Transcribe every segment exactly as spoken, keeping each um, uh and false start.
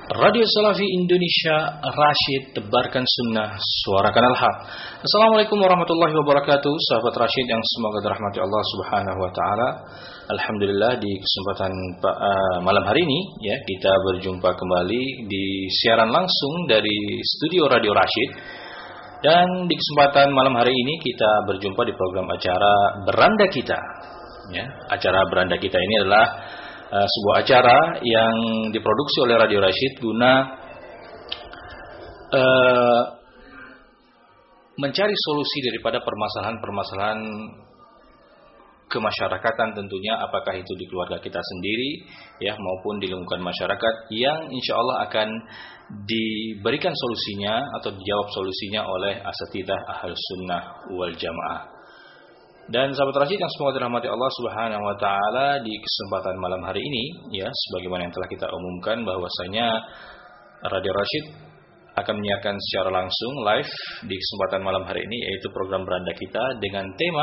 Radio Salafi Indonesia, Rasyid, tebarkan sunnah, suarakan al-haq. Assalamualaikum warahmatullahi wabarakatuh, sahabat Rasyid yang semoga dirahmati Allah Subhanahu wa taala. Alhamdulillah, di kesempatan uh, malam hari ini ya, kita berjumpa kembali di siaran langsung dari studio Radio Rasyid. Dan di kesempatan malam hari ini kita berjumpa di program acara Beranda Kita. Ya, acara Beranda Kita ini adalah Uh, sebuah acara yang diproduksi oleh Radio Rasyid guna uh, mencari solusi daripada permasalahan-permasalahan kemasyarakatan tentunya, apakah itu di keluarga kita sendiri ya maupun di lingkungan masyarakat, yang insya Allah akan diberikan solusinya atau dijawab solusinya oleh asatidzah Ahlus Sunnah wal Jamaah. Dan sahabat Rasyid yang semoga dirahmati Allah Subhanahu wa taala, di kesempatan malam hari ini ya, sebagaimana yang telah kita umumkan bahwasanya Radio Rasyid akan menyiarkan secara langsung live di kesempatan malam hari ini, yaitu program Beranda Kita dengan tema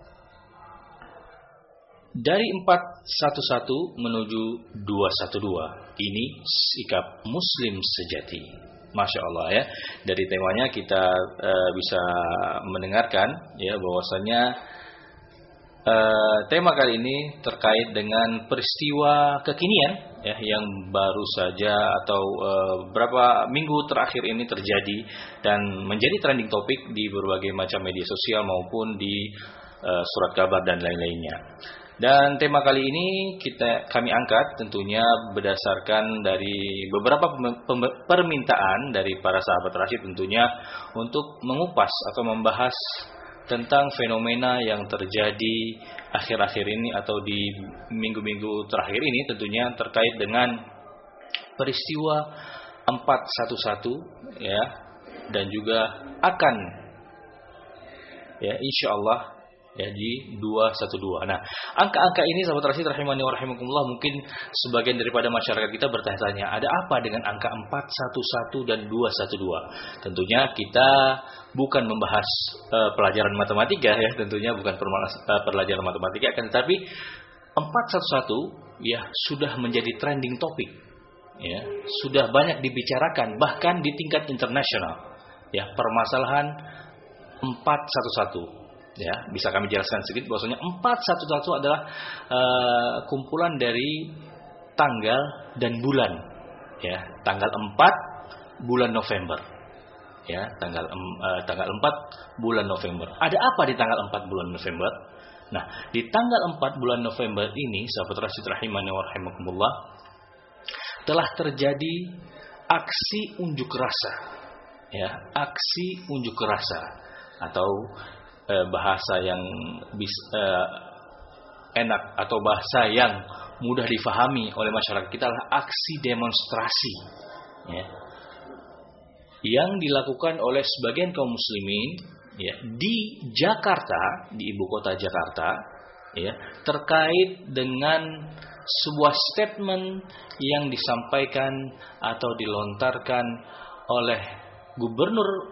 dari empat satu satu menuju dua satu dua. Ini sikap muslim sejati. Masya Allah ya. Dari temanya kita uh, bisa mendengarkan ya bahwasanya Uh, tema kali ini terkait dengan peristiwa kekinian ya, yang baru saja atau uh, beberapa minggu terakhir ini terjadi dan menjadi trending topik di berbagai macam media sosial maupun di uh, surat kabar dan lain-lainnya. Dan tema kali ini kita kami angkat tentunya berdasarkan dari beberapa permintaan dari para sahabat Rasyid tentunya untuk mengupas atau membahas tentang fenomena yang terjadi akhir-akhir ini atau di minggu-minggu terakhir ini, tentunya terkait dengan peristiwa empat satu satu ya, dan juga akan ya insyaallah ya di dua satu dua. Nah, angka-angka ini sahabat Rasyid rahimani wa rahimakumullah, mungkin sebagian daripada masyarakat kita bertanya-tanya, ada apa dengan angka empat satu satu dan dua satu dua? Tentunya kita bukan membahas uh, pelajaran matematika ya, tentunya bukan uh, pelajaran matematika, akan tetapi empat satu satu ya sudah menjadi trending topik. Ya, sudah banyak dibicarakan bahkan di tingkat internasional. Ya, permasalahan empat satu satu. Ya, bisa kami jelaskan sedikit bahwasanya empat satu satu adalah uh, kumpulan dari tanggal dan bulan. Ya, tanggal empat bulan November. Ya, tanggal uh, tanggal empat bulan November. Ada apa di tanggal empat bulan November? Nah, di tanggal empat bulan November ini, sahabat Rasyid rahimani wa rahimakumullah, telah terjadi aksi unjuk rasa. Ya, aksi unjuk rasa atau bahasa yang bisa, uh, enak atau bahasa yang mudah difahami oleh masyarakat kita adalah aksi demonstrasi ya, yang dilakukan oleh sebagian kaum muslimin ya, di Jakarta, di ibu kota Jakarta ya, terkait dengan sebuah statement yang disampaikan atau dilontarkan oleh Gubernur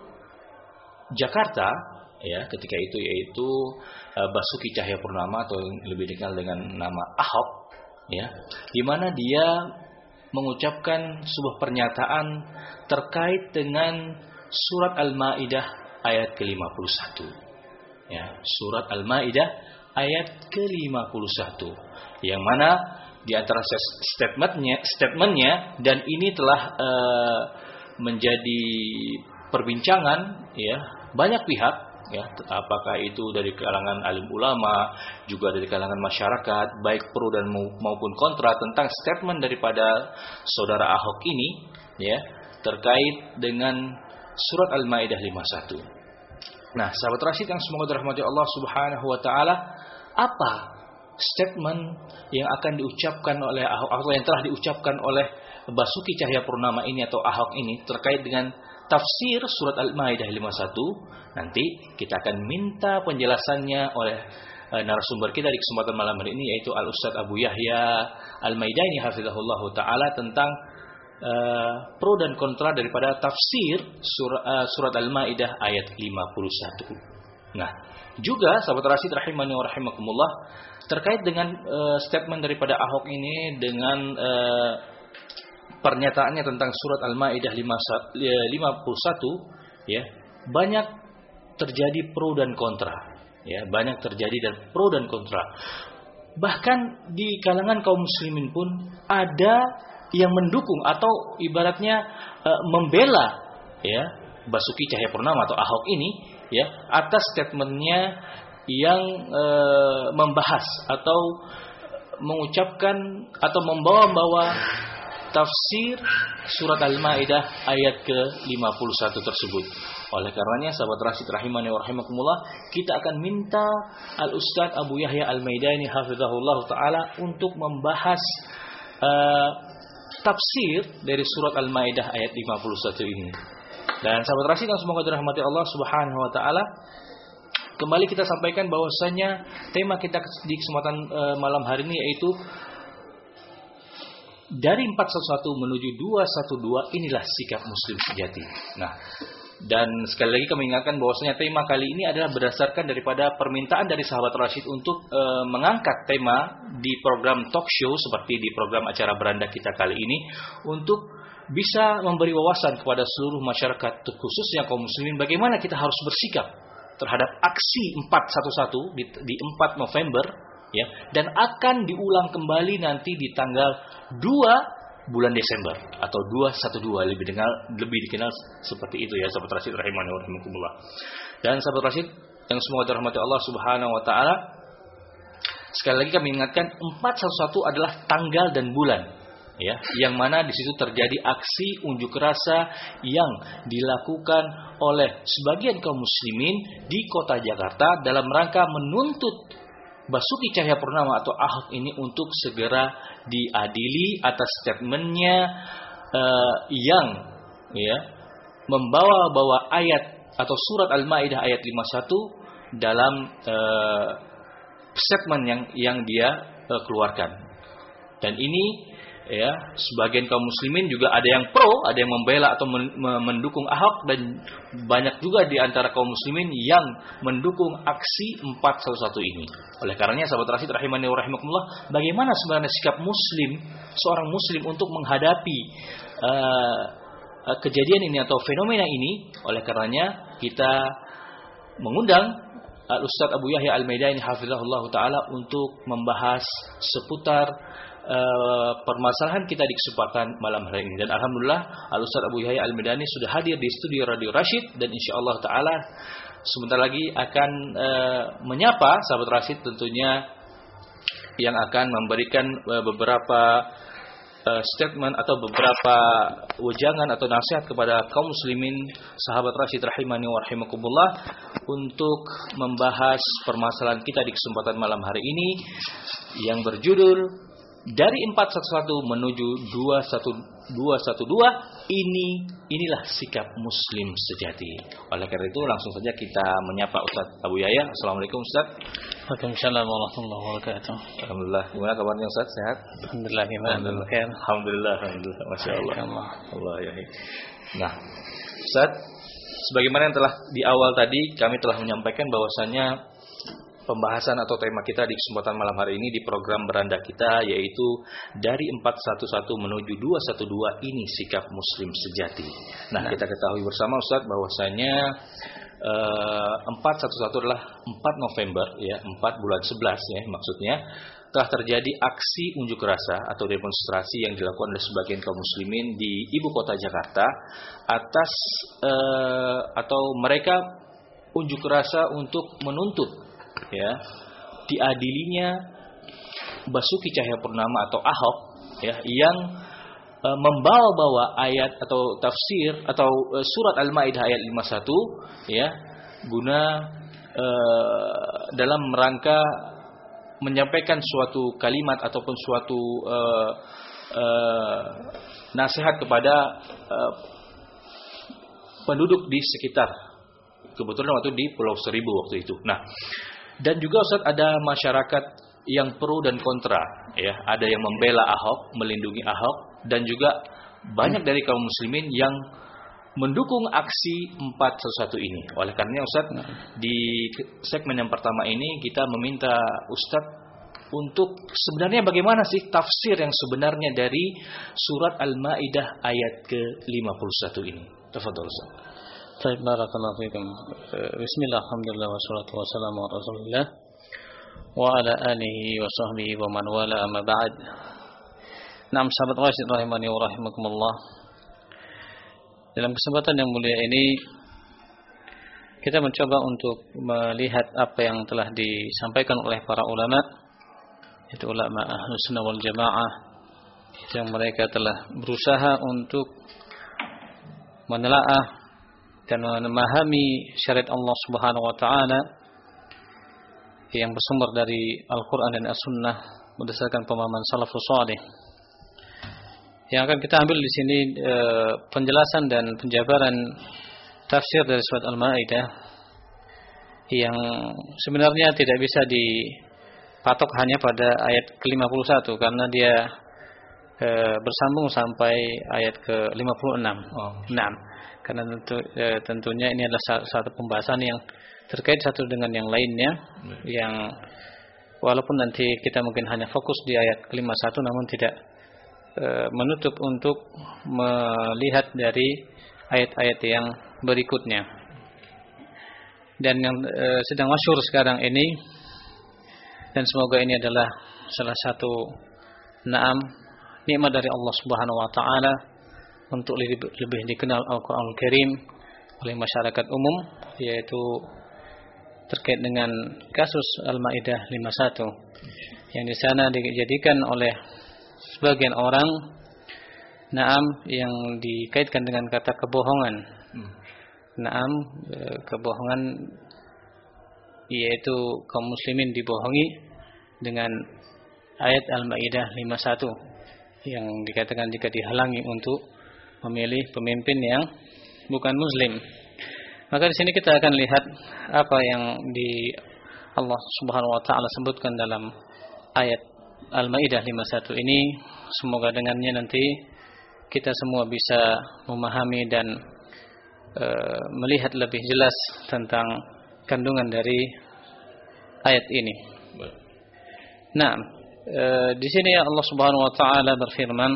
Jakarta ya ketika itu, yaitu uh, Basuki Cahayapurnama atau lebih dikenal dengan nama Ahok ya, di mana dia mengucapkan sebuah pernyataan terkait dengan surat Al-Maidah ayat ke lima puluh satu ya, surat Al-Maidah ayat ke lima puluh satu, yang mana di antara statementnya statementnya dan ini telah uh, menjadi perbincangan ya banyak pihak ya, apakah itu dari kalangan alim ulama, juga dari kalangan masyarakat, baik pro dan maupun kontra tentang statement daripada saudara Ahok ini ya, terkait dengan surat Al-Maidah lima puluh satu. Nah, sahabat Rasyid yang semoga dirahmati Allah Subhanahu wa taala, apa statement yang akan diucapkan oleh Ahok atau yang telah diucapkan oleh Basuki Cahayapurnama ini atau Ahok ini terkait dengan tafsir surat Al-Maidah lima puluh satu? Nanti kita akan minta penjelasannya oleh uh, narasumber kita di kesempatan malam hari ini, yaitu Al-Ustaz Abu Yahya Al-Maidaini hafizahullah ta'ala, tentang uh, pro dan kontra daripada tafsir surat, uh, surat Al-Maidah ayat lima puluh satu. Nah, juga sahabat Rasyid rahimani wa rahimakumullah, terkait dengan uh, statement daripada Ahok ini dengan uh, pernyataannya tentang surat Al-Maidah lima puluh satu, ya, banyak terjadi pro dan kontra, ya, banyak terjadi dan pro dan kontra. Bahkan di kalangan kaum muslimin pun ada yang mendukung atau ibaratnya e, membela, ya, Basuki Cahayapurnama atau Ahok ini, ya, atas statementnya yang e, membahas atau mengucapkan atau membawa-bawa tafsir surat Al-Maidah ayat ke lima puluh satu tersebut. Oleh karenanya sahabat Rasyid rahimani wa rahimakumullah, kita akan minta Al-Ustaz Abu Yahya Al-Maidani hafizahullah taala untuk membahas uh, tafsir dari surat Al-Maidah ayat lima puluh satu ini. Dan sahabat Rasyid yang semoga dirahmati Allah Subhanahu wa taala, kembali kita sampaikan bahwasanya tema kita di kesempatan uh, malam hari ini yaitu dari empat satu satu menuju dua satu dua, inilah sikap muslim sejati. Nah, dan sekali lagi kami ingatkan bahwasanya tema kali ini adalah berdasarkan daripada permintaan dari sahabat Rasyid untuk e, mengangkat tema di program talk show seperti di program acara beranda kita kali ini, untuk bisa memberi wawasan kepada seluruh masyarakat khususnya kaum muslimin bagaimana kita harus bersikap terhadap aksi empat satu satu di, di empat November, ya, dan akan diulang kembali nanti di tanggal dua bulan Desember atau dua satu dua, lebih dikenal lebih dikenal seperti itu, ya, sahabat Rasyid rahimani wa rahimakumullah. Dan sahabat Rasyid yang semoga dirahmati Allah Subhanahu wa taala, sekali lagi kami ingatkan empat satu satu adalah tanggal dan bulan, ya, yang mana di situ terjadi aksi unjuk rasa yang dilakukan oleh sebagian kaum muslimin di kota Jakarta dalam rangka menuntut Basuki Cahayapurnama atau Ahok ini untuk segera diadili atas statementnya uh, yang, ya, membawa-bawa ayat atau surat Al-Maidah ayat lima puluh satu dalam uh, statement yang yang dia uh, keluarkan. Dan ini, ya, sebagian kaum muslimin juga ada yang pro, ada yang membela atau mendukung Ahok, dan banyak juga di antara kaum muslimin yang mendukung aksi empat satu satu ini. Oleh karenanya sahabat Rasyid rahimani wa rahimakumullah, bagaimana sebenarnya sikap muslim, seorang muslim untuk menghadapi uh, uh, kejadian ini atau fenomena ini? Oleh karenanya kita mengundang Al-Ustaz Abu Yahya Al-Maidani hafizahullah taala untuk membahas seputar Uh, permasalahan kita di kesempatan malam hari ini. Dan alhamdulillah Al-Ustaz Abu Yahya Al-Maidani sudah hadir di studio Radio Rasyid, dan insyaallah taala sebentar lagi akan uh, menyapa sahabat Rasyid tentunya yang akan memberikan uh, beberapa uh, statement atau beberapa wejangan atau nasihat kepada kaum muslimin sahabat Rasyid rahimani wa rahimakumullah untuk membahas permasalahan kita di kesempatan malam hari ini yang berjudul dari empat satu satu menuju dua satu dua, ini inilah sikap muslim sejati. Oleh karena itu langsung saja kita menyapa Ustaz Abu Yahya. Assalamualaikum Ustaz. Waalaikumsalam warahmatullahi wabarakatuh. Alhamdulillah. Gimana kabarnya Ustaz? Sehat? Alhamdulillah. Gimana? Alhamdulillah. Alhamdulillah. Alhamdulillah. Masya Allah. Allah ya. Nah, Ustaz, sebagaimana yang telah di awal tadi kami telah menyampaikan bahwasanya pembahasan atau tema kita di kesempatan malam hari ini di program beranda kita yaitu dari empat satu satu menuju dua satu dua, ini sikap muslim sejati. Nah, nah. kita ketahui bersama Ustaz bahwasanya uh, empat satu satu adalah empat November, ya, empat bulan sebelas, ya, maksudnya telah terjadi aksi unjuk rasa atau demonstrasi yang dilakukan oleh sebagian kaum muslimin di ibu kota Jakarta atas uh, atau mereka unjuk rasa untuk menuntut, ya, diadilinya Basuki Cahayapurnama atau Ahok, ya, yang e, membawa-bawa ayat atau tafsir atau e, surat Al-Maidah ayat lima puluh satu, ya, guna e, dalam rangka menyampaikan suatu kalimat ataupun suatu e, e, nasihat kepada e, penduduk di sekitar, kebetulan waktu di Pulau Seribu waktu itu. Nah, dan juga Ustaz ada masyarakat yang pro dan kontra, ya, ada yang membela Ahok, melindungi Ahok, dan juga banyak dari kaum muslimin yang mendukung aksi empat satu satu ini. Oleh karena Ustaz, di segmen yang pertama ini kita meminta Ustaz untuk sebenarnya bagaimana sih tafsir yang sebenarnya dari surat Al-Maidah ayat ke lima puluh satu ini. Tafadhol Ustaz. Baik, barakallahu fikum. Bismillah, alhamdulillah wassalatu wassalamu ala Rasulillah wa ala alihi wa sahbihi wa man wala, amma ba'd. Naam, sahabat Rasyid rahimani wa rahimakumullah. Dalam kesempatan yang mulia ini kita mencoba untuk melihat apa yang telah disampaikan oleh para ulama, itu ulama Ahlus Sunnah wal Jamaah, yang mereka telah berusaha untuk menelaah dan memahami syariat Allah Subhanahu wa taala yang bersumber dari Al-Qur'an dan As-Sunnah berdasarkan pemahaman salafus saleh. Yang akan kita ambil di sini e, penjelasan dan penjabaran tafsir dari surat Al-Maidah yang sebenarnya tidak bisa dipatok hanya pada ayat ke lima puluh satu karena dia e, bersambung sampai ayat ke lima puluh enam. Oh. enam. Karena tentu, e, tentunya ini adalah satu pembahasan yang terkait satu dengan yang lainnya, hmm. yang walaupun nanti kita mungkin hanya fokus di ayat ke lima puluh satu namun tidak e, menutup untuk melihat dari ayat-ayat yang berikutnya. Dan yang e, sedang masyhur sekarang ini, dan semoga ini adalah salah satu naam nikmat dari Allah Subhanahu wa taala untuk lebih, lebih dikenal Al-Qur'anul Karim oleh masyarakat umum, yaitu terkait dengan kasus Al-Maidah lima puluh satu yang di sana dijadikan oleh sebagian orang naam yang dikaitkan dengan kata kebohongan. Hmm. Naam, kebohongan yaitu kaum muslimin dibohongi dengan ayat Al-Maidah lima puluh satu yang dikatakan jika dihalangi untuk memilih pemimpin yang bukan muslim. Maka di sini kita akan lihat apa yang di Allah Subhanahu wa taala sebutkan dalam ayat Al-Maidah lima puluh satu ini. Semoga dengannya nanti kita semua bisa memahami dan e, melihat lebih jelas tentang kandungan dari ayat ini. Nah, e, di sini Allah Subhanahu wa taala berfirman,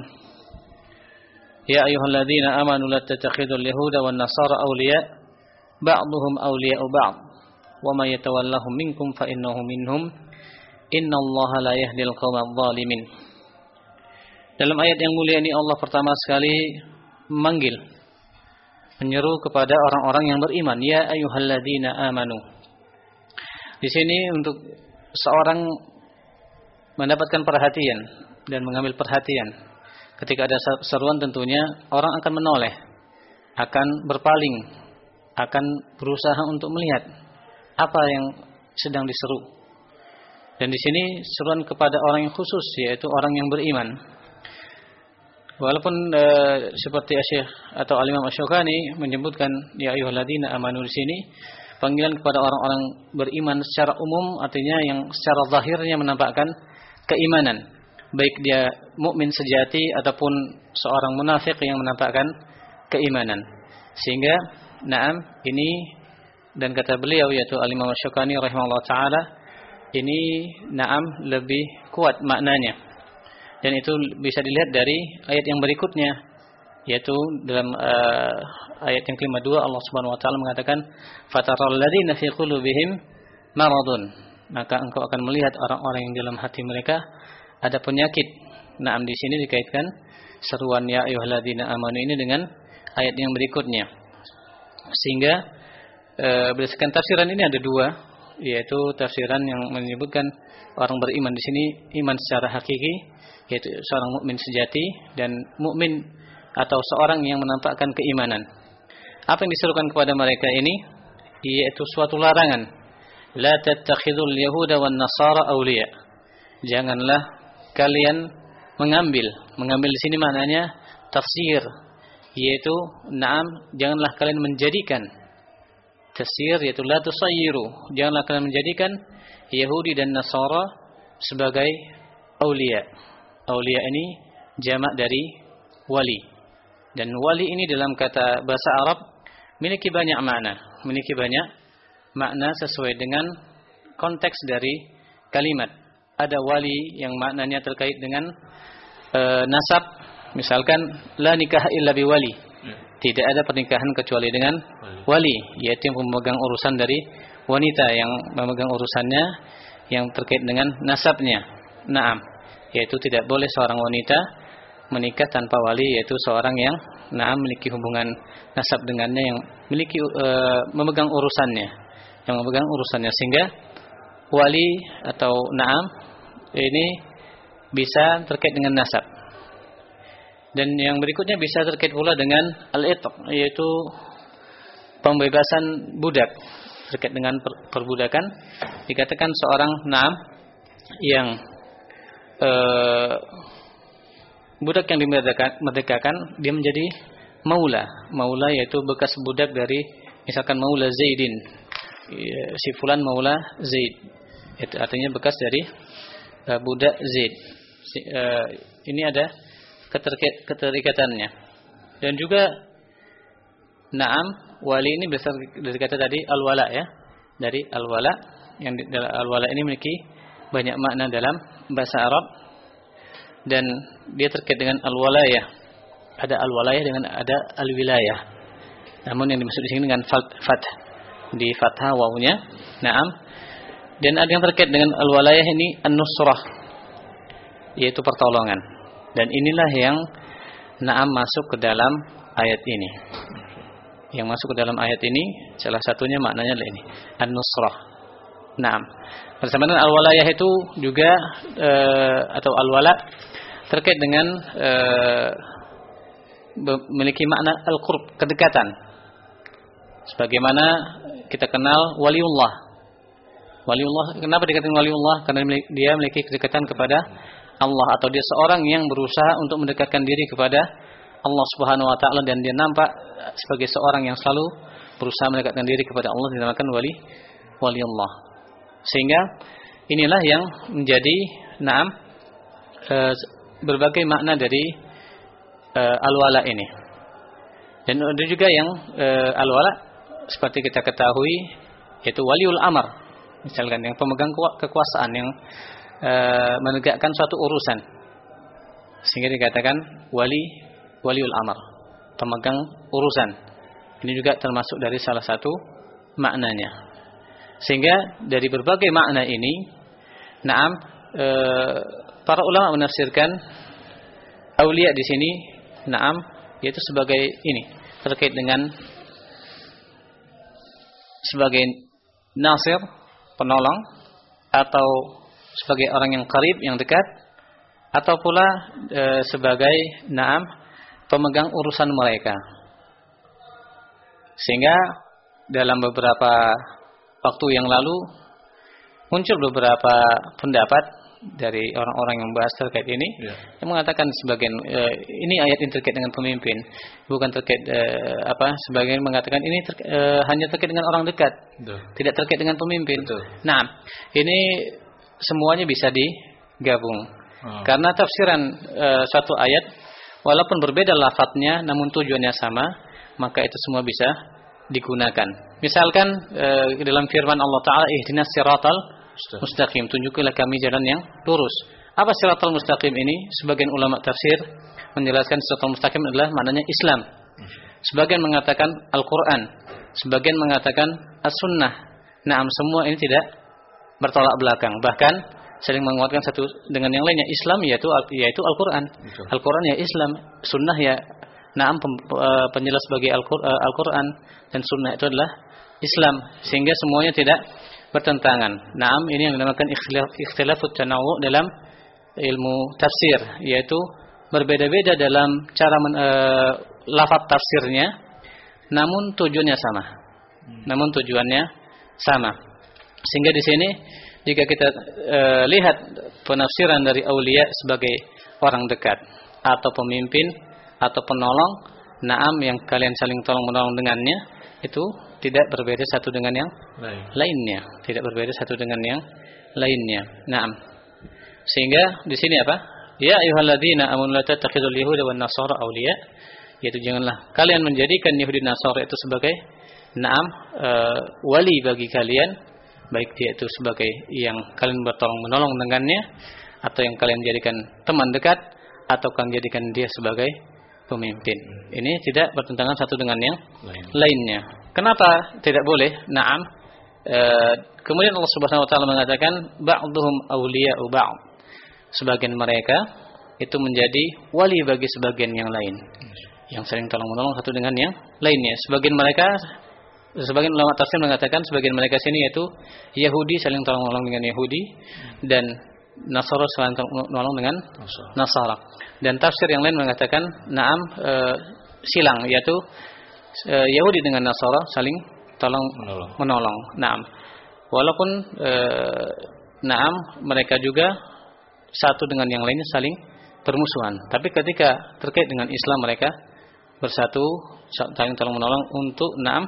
"Ya ayyuhalladzina amanu la tattakhidul yahuda wan nasara awliya ba'dhum awliya'u ba'd wa may yatawallahum minkum fa innahu minhum innallaha la yahdil qaumadh dhalimin." Dalam ayat yang mulia ini Allah pertama sekali memanggil, menyeru kepada orang-orang yang beriman, ya ayyuhalladzina amanu. Di sini untuk seorang mendapatkan perhatian dan mengambil perhatian. Ketika ada seruan tentunya orang akan menoleh, akan berpaling, akan berusaha untuk melihat apa yang sedang diseru. Dan di sini seruan kepada orang yang khusus, yaitu orang yang beriman. Walaupun e, seperti Syekh atau Al-Imam Asy-Syaukani menyebutkan ya ayyuhalladzina amanu di sini, panggilan kepada orang-orang beriman secara umum artinya yang secara zahirnya menampakkan keimanan, baik dia mukmin sejati ataupun seorang munafik yang menampakkan keimanan. Sehingga na'am ini, dan kata beliau yaitu Al-Imam Asy-Syaukani rahimahullah taala, ini na'am lebih kuat maknanya. Dan itu bisa dilihat dari ayat yang berikutnya, yaitu dalam uh, ayat yang kelima dua Allah Subhanahu wa taala mengatakan fataral ladzina fi qulubihim maradun, maka engkau akan melihat orang-orang yang dalam hati mereka ada penyakit. Naam, di sini dikaitkan seruan ya ayyuhalladzina amanu ini dengan ayat yang berikutnya. Sehingga uh, berdasarkan tafsiran ini ada dua, yaitu tafsiran yang menyebutkan orang beriman di sini iman secara hakiki, yaitu seorang mukmin sejati, dan mukmin atau seorang yang menampakkan keimanan. Apa yang diserukan kepada mereka ini yaitu suatu larangan. La tattakhidul yahuda wan nasara awliya. Janganlah kalian mengambil, mengambil di sini maknanya tafsir, yaitu na'am, janganlah kalian menjadikan tafsir yaitu la tusayyiru, janganlah kalian menjadikan Yahudi dan Nasara sebagai aulia. Aulia ini jamak dari wali. Dan wali ini dalam kata bahasa Arab memiliki banyak makna, memiliki banyak makna sesuai dengan konteks dari kalimat. ada wali yang maknanya terkait dengan e, nasab, misalkan la nikah illa biwali, tidak ada pernikahan kecuali dengan wali, yaitu yang memegang urusan dari wanita yang memegang urusannya yang terkait dengan nasabnya. Naam, yaitu tidak boleh seorang wanita menikah tanpa wali, yaitu seorang yang naam memiliki hubungan nasab dengannya, yang memiliki e, memegang urusannya, yang memegang urusannya, sehingga wali atau naam ini bisa terkait dengan nasab. Dan yang berikutnya bisa terkait pula dengan al-itq, yaitu pembebasan budak, terkait dengan perbudakan. Dikatakan seorang naam yang eh, budak yang dimerdekakan, dia menjadi maula. Maula yaitu bekas budak dari, misalkan maula Zaidin, si fulan maula Zaid, itu artinya bekas dari uh, budak Zaid. Si, uh, ini ada keterikat, keterikatannya. Dan juga naam wali ini berasal dari kata tadi al-wala, ya, dari al-wala, yang al-wala ini memiliki banyak makna dalam bahasa Arab, dan dia terkait dengan al-walayah. Ada al-walayah dengan ada al-wilayah. Namun yang dimaksud di sini dengan fath, di fathah wawunya. Naam. Dan ada yang terkait dengan al-walayah ini an-nusrah, yaitu pertolongan. Dan inilah yang naam masuk ke dalam ayat ini. Yang masuk ke dalam ayat ini salah satunya maknanya adalah ini, an-nusrah. Naam. Bersama dengan al-walayah itu juga e, atau al-wala terkait dengan e, memiliki makna al-qurb, kedekatan. Sebagaimana kita kenal waliullah. Waliullah, kenapa dikatakan waliullah? Karena dia memiliki kedekatan kepada Allah, atau dia seorang yang berusaha untuk mendekatkan diri kepada Allah Subhanahu wa taala, dan dia nampak sebagai seorang yang selalu berusaha mendekatkan diri kepada Allah, dinamakan wali waliullah. Sehingga inilah yang menjadi naam e, berbagai makna dari e, al-wala ini. Dan ada juga yang e, al-wala seperti kita ketahui yaitu waliul amr, misalkan yang pemegang kekuasaan, yang e, menegakkan suatu urusan, sehingga dikatakan wali waliul amr, pemegang urusan. Ini juga termasuk dari salah satu maknanya. Sehingga dari berbagai makna ini, naam e, para ulama menafsirkan aulia di sini, naam, yaitu sebagai ini, terkait dengan sebagai nasir, penolong, atau sebagai orang yang qarib, yang dekat, atau pula e, sebagai naam pemegang urusan mereka. Sehingga dalam beberapa waktu yang lalu muncul beberapa pendapat dari orang-orang yang membahas terkait ini, ya, yang mengatakan sebagian e, ini ayat yang terkait dengan pemimpin, bukan terkait e, apa sebagian mengatakan ini ter, e, hanya terkait dengan orang dekat. Betul. Tidak terkait dengan pemimpin. Betul. Nah, ini semuanya bisa digabung. Oh. Karena tafsiran e, suatu ayat walaupun berbeda lafadznya namun tujuannya sama, maka itu semua bisa digunakan. Misalkan e, dalam firman Allah Ta'ala, ihdinas siratal mustaqim, tunjukilah kami jalan yang lurus. Apa siratal mustaqim ini? Sebagian ulama tafsir menjelaskan siratal mustaqim adalah maknanya Islam. Sebagian mengatakan Al-Quran, sebagian mengatakan As-Sunnah. Naam, semua ini tidak bertolak belakang, bahkan saling menguatkan satu dengan yang lainnya. Islam yaitu yaitu Al-Quran, Al-Quran ya Islam, Sunnah ya naam penjelas bagi Al-Quran, dan Sunnah itu adalah Islam, sehingga semuanya tidak bertentangan. Naam, ini yang dinamakan ikhtilaf ikhtilafut tanawu dalam ilmu tafsir, yaitu berbeda-beda dalam cara men, e, lafaz tafsirnya, namun tujuannya sama. Namun tujuannya sama. Sehingga di sini jika kita e, lihat penafsiran dari aulia sebagai orang dekat atau pemimpin atau penolong, naam yang kalian saling tolong menolong dengannya, itu tidak berbeda satu dengan yang Lain. lainnya, tidak berbeda satu dengan yang lainnya. Naam. Sehingga di sini apa? Ya ayyuhalladzina amanu la tattakhidul yahuda wan nasara awliya, yaitu janganlah kalian menjadikan Yahudi Nasara itu sebagai naam e, wali bagi kalian, baik dia itu sebagai yang kalian bertolong menolong dengannya, atau yang kalian jadikan teman dekat, atau kalian jadikan dia sebagai pemimpin. Ini tidak bertentangan satu dengan yang Lain. lainnya. Kenapa tidak boleh? Naam. E, kemudian Allah Subhanahu wa taala mengatakan ba'dhum awliya'u ba'd. Sebagian mereka itu menjadi wali bagi sebagian yang lain. Yang saling tolong-menolong satu dengan yang lainnya. Sebagian mereka, sebagian ulama tafsir mengatakan sebagian mereka sini yaitu Yahudi saling tolong-menolong dengan Yahudi, dan Nasara saling tolong-menolong dengan Nasara. Dan tafsir yang lain mengatakan naam e, silang, yaitu e, Yahudi dengan Nasara saling tolong menolong. menolong. Naam. Walaupun e, naam mereka juga satu dengan yang lainnya saling permusuhan. Tapi ketika terkait dengan Islam mereka bersatu saling tolong menolong untuk naam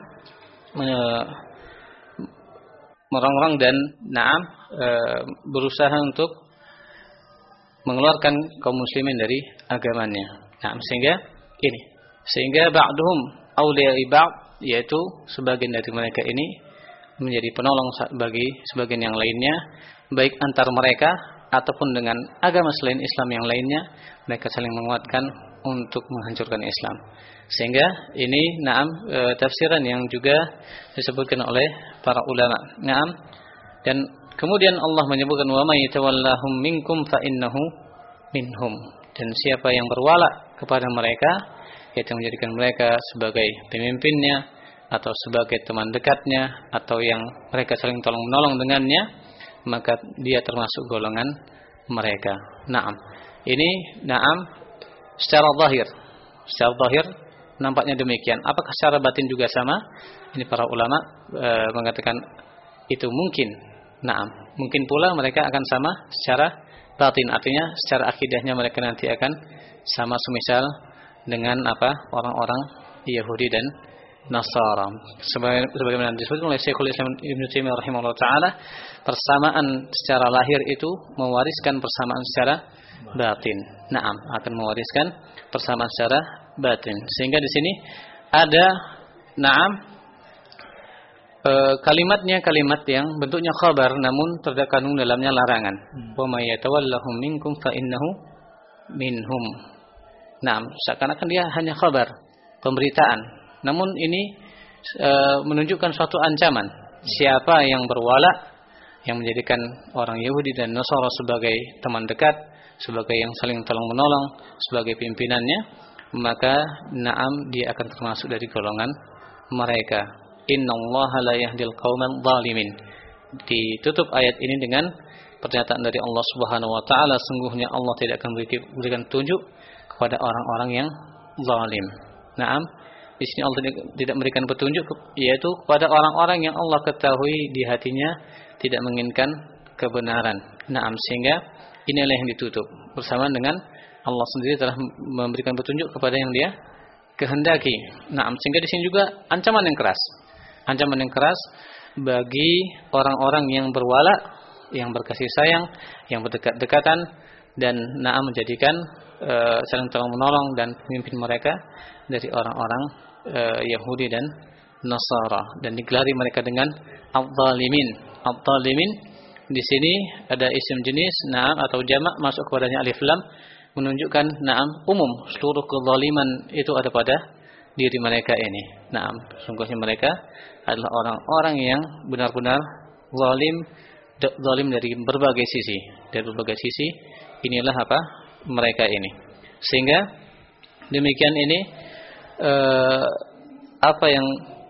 merongrong dan naam e, berusaha untuk mengeluarkan kaum muslimin dari agamanya. Naam, sehingga ini sehingga ba'duhum awliya'i ba'd, yaitu sebagian dari mereka ini menjadi penolong bagi sebagian yang lainnya, baik antar mereka ataupun dengan agama selain Islam yang lainnya, mereka saling menguatkan untuk menghancurkan Islam. Sehingga ini naam e, tafsiran yang juga disebutkan oleh para ulama. Naam, dan kemudian Allah menyebutkan wa may yatawallahum minkum fa innahu minhum. Dan siapa yang berwala kepada mereka, yaitu menjadikan mereka sebagai pemimpinnya atau sebagai teman dekatnya atau yang mereka saling tolong menolong dengannya, maka dia termasuk golongan mereka. Naam. Ini naam secara zahir. Secara zahir nampaknya demikian. Apakah secara batin juga sama? Ini para ulama e, mengatakan itu mungkin. Naam. Mungkin pula mereka akan sama secara batin. Artinya secara akidahnya mereka nanti akan sama semisal dengan apa? Orang-orang Yahudi dan Nasara. Sebagaimana disebutkan oleh Syekhul Islam Ibnu Taimiyah rahimahullah taala, persamaan secara lahir itu mewariskan persamaan secara batin. Naam, akan mewariskan persamaan secara batin. Sehingga di sini ada naam e, kalimatnya kalimat yang bentuknya khabar namun terkandung dalamnya larangan. Wa may yatawallahum minkum fa innahu minhum. Naam, seakan-akan dia hanya khabar, pemberitaan. Namun ini e, menunjukkan suatu ancaman. Siapa yang berwala, yang menjadikan orang Yahudi dan Nasara sebagai teman dekat, sebagai yang saling tolong menolong, sebagai pimpinannya, maka naam dia akan termasuk dari golongan mereka. Innallaha la yahdil qauman zalimin. Ditutup ayat ini dengan pernyataan dari Allah Subhanahu wa taala, sungguhnya Allah tidak akan berikan petunjuk kepada orang-orang yang zalim. Naam, di sini Allah tidak memberikan petunjuk, yaitu kepada orang-orang yang Allah ketahui di hatinya tidak menginginkan kebenaran. Naam, sehingga inilah yang ditutup. Bersamaan dengan Allah sendiri telah memberikan petunjuk kepada yang Dia kehendaki. Naam, sehingga di sini juga ancaman yang keras. Ancaman yang keras bagi orang-orang yang berwala, yang berkasih sayang, yang berdekat-dekatan, dan naam menjadikan e, saling tolong menolong dan pemimpin mereka dari orang-orang e, Yahudi dan Nasara, dan digelari mereka dengan al-zalimin. Al-zalimin di sini ada isim jenis naam atau jamak masuk kepadanya alif lam, menunjukkan naam umum, seluruh kezaliman itu ada pada diri mereka ini. Naam, sungguhnya mereka adalah orang-orang yang benar-benar zalim, zalim dari berbagai sisi, dari berbagai sisi. Inilah apa mereka ini. Sehingga demikian ini eh, apa yang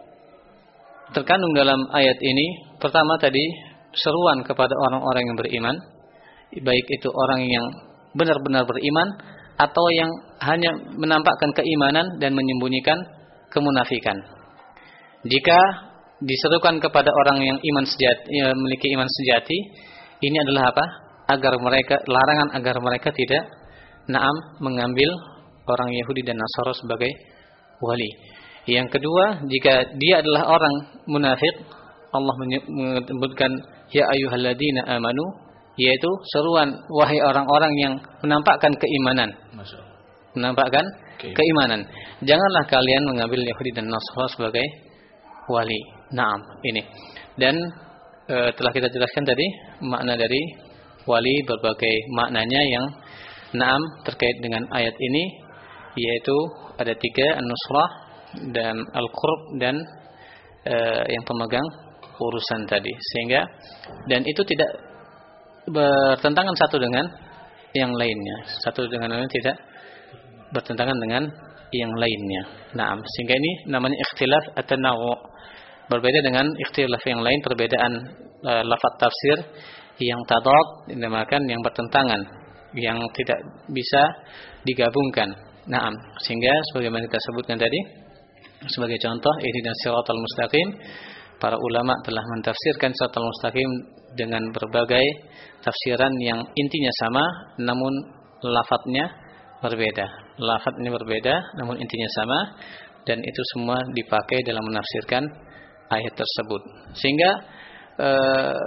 terkandung dalam ayat ini. Pertama tadi seruan kepada orang-orang yang beriman, baik itu orang yang benar-benar beriman atau yang hanya menampakkan keimanan dan menyembunyikan kemunafikan. Jika diserukan kepada orang yang iman sejati, yang memiliki iman sejati, ini adalah apa? Agar mereka, larangan agar mereka tidak naam mengambil orang Yahudi dan Nasara sebagai wali. Yang kedua, jika dia adalah orang munafik, Allah menyebutkan ya ayyuhalladzina amanu, yaitu seruan wahai orang-orang yang menampakkan keimanan. Menampakkan okay. keimanan. Janganlah kalian mengambil Yahudi dan Nasara sebagai wali. Naam, ini. Dan e, telah kita jelaskan tadi makna dari wali, berbagai maknanya yang naam terkait dengan ayat ini, yaitu ada tiga, an-nusrah dan al-qurb dan e, yang pemegang urusan tadi. Sehingga dan itu tidak bertentangan satu dengan yang lainnya. Satu dengan yang lain tidak bertentangan dengan yang lainnya. Naam, sehingga ini namanya ikhtilaf at-tanawwu. Berbeda dengan ikhtilaf yang lain, perbedaan e, lafaz tafsir yang tadad, dinamakan yang bertentangan, yang tidak bisa digabungkan. Naam, sehingga sebagaimana kita sebutkan tadi, sebagai contoh, ihdinas siratal mustaqim, para ulama telah mentafsirkan siratal mustaqim dengan berbagai tafsiran yang intinya sama, namun lafadznya berbeda. Lafadznya berbeda, namun intinya sama, dan itu semua dipakai dalam menafsirkan ayat tersebut. Sehingga eh,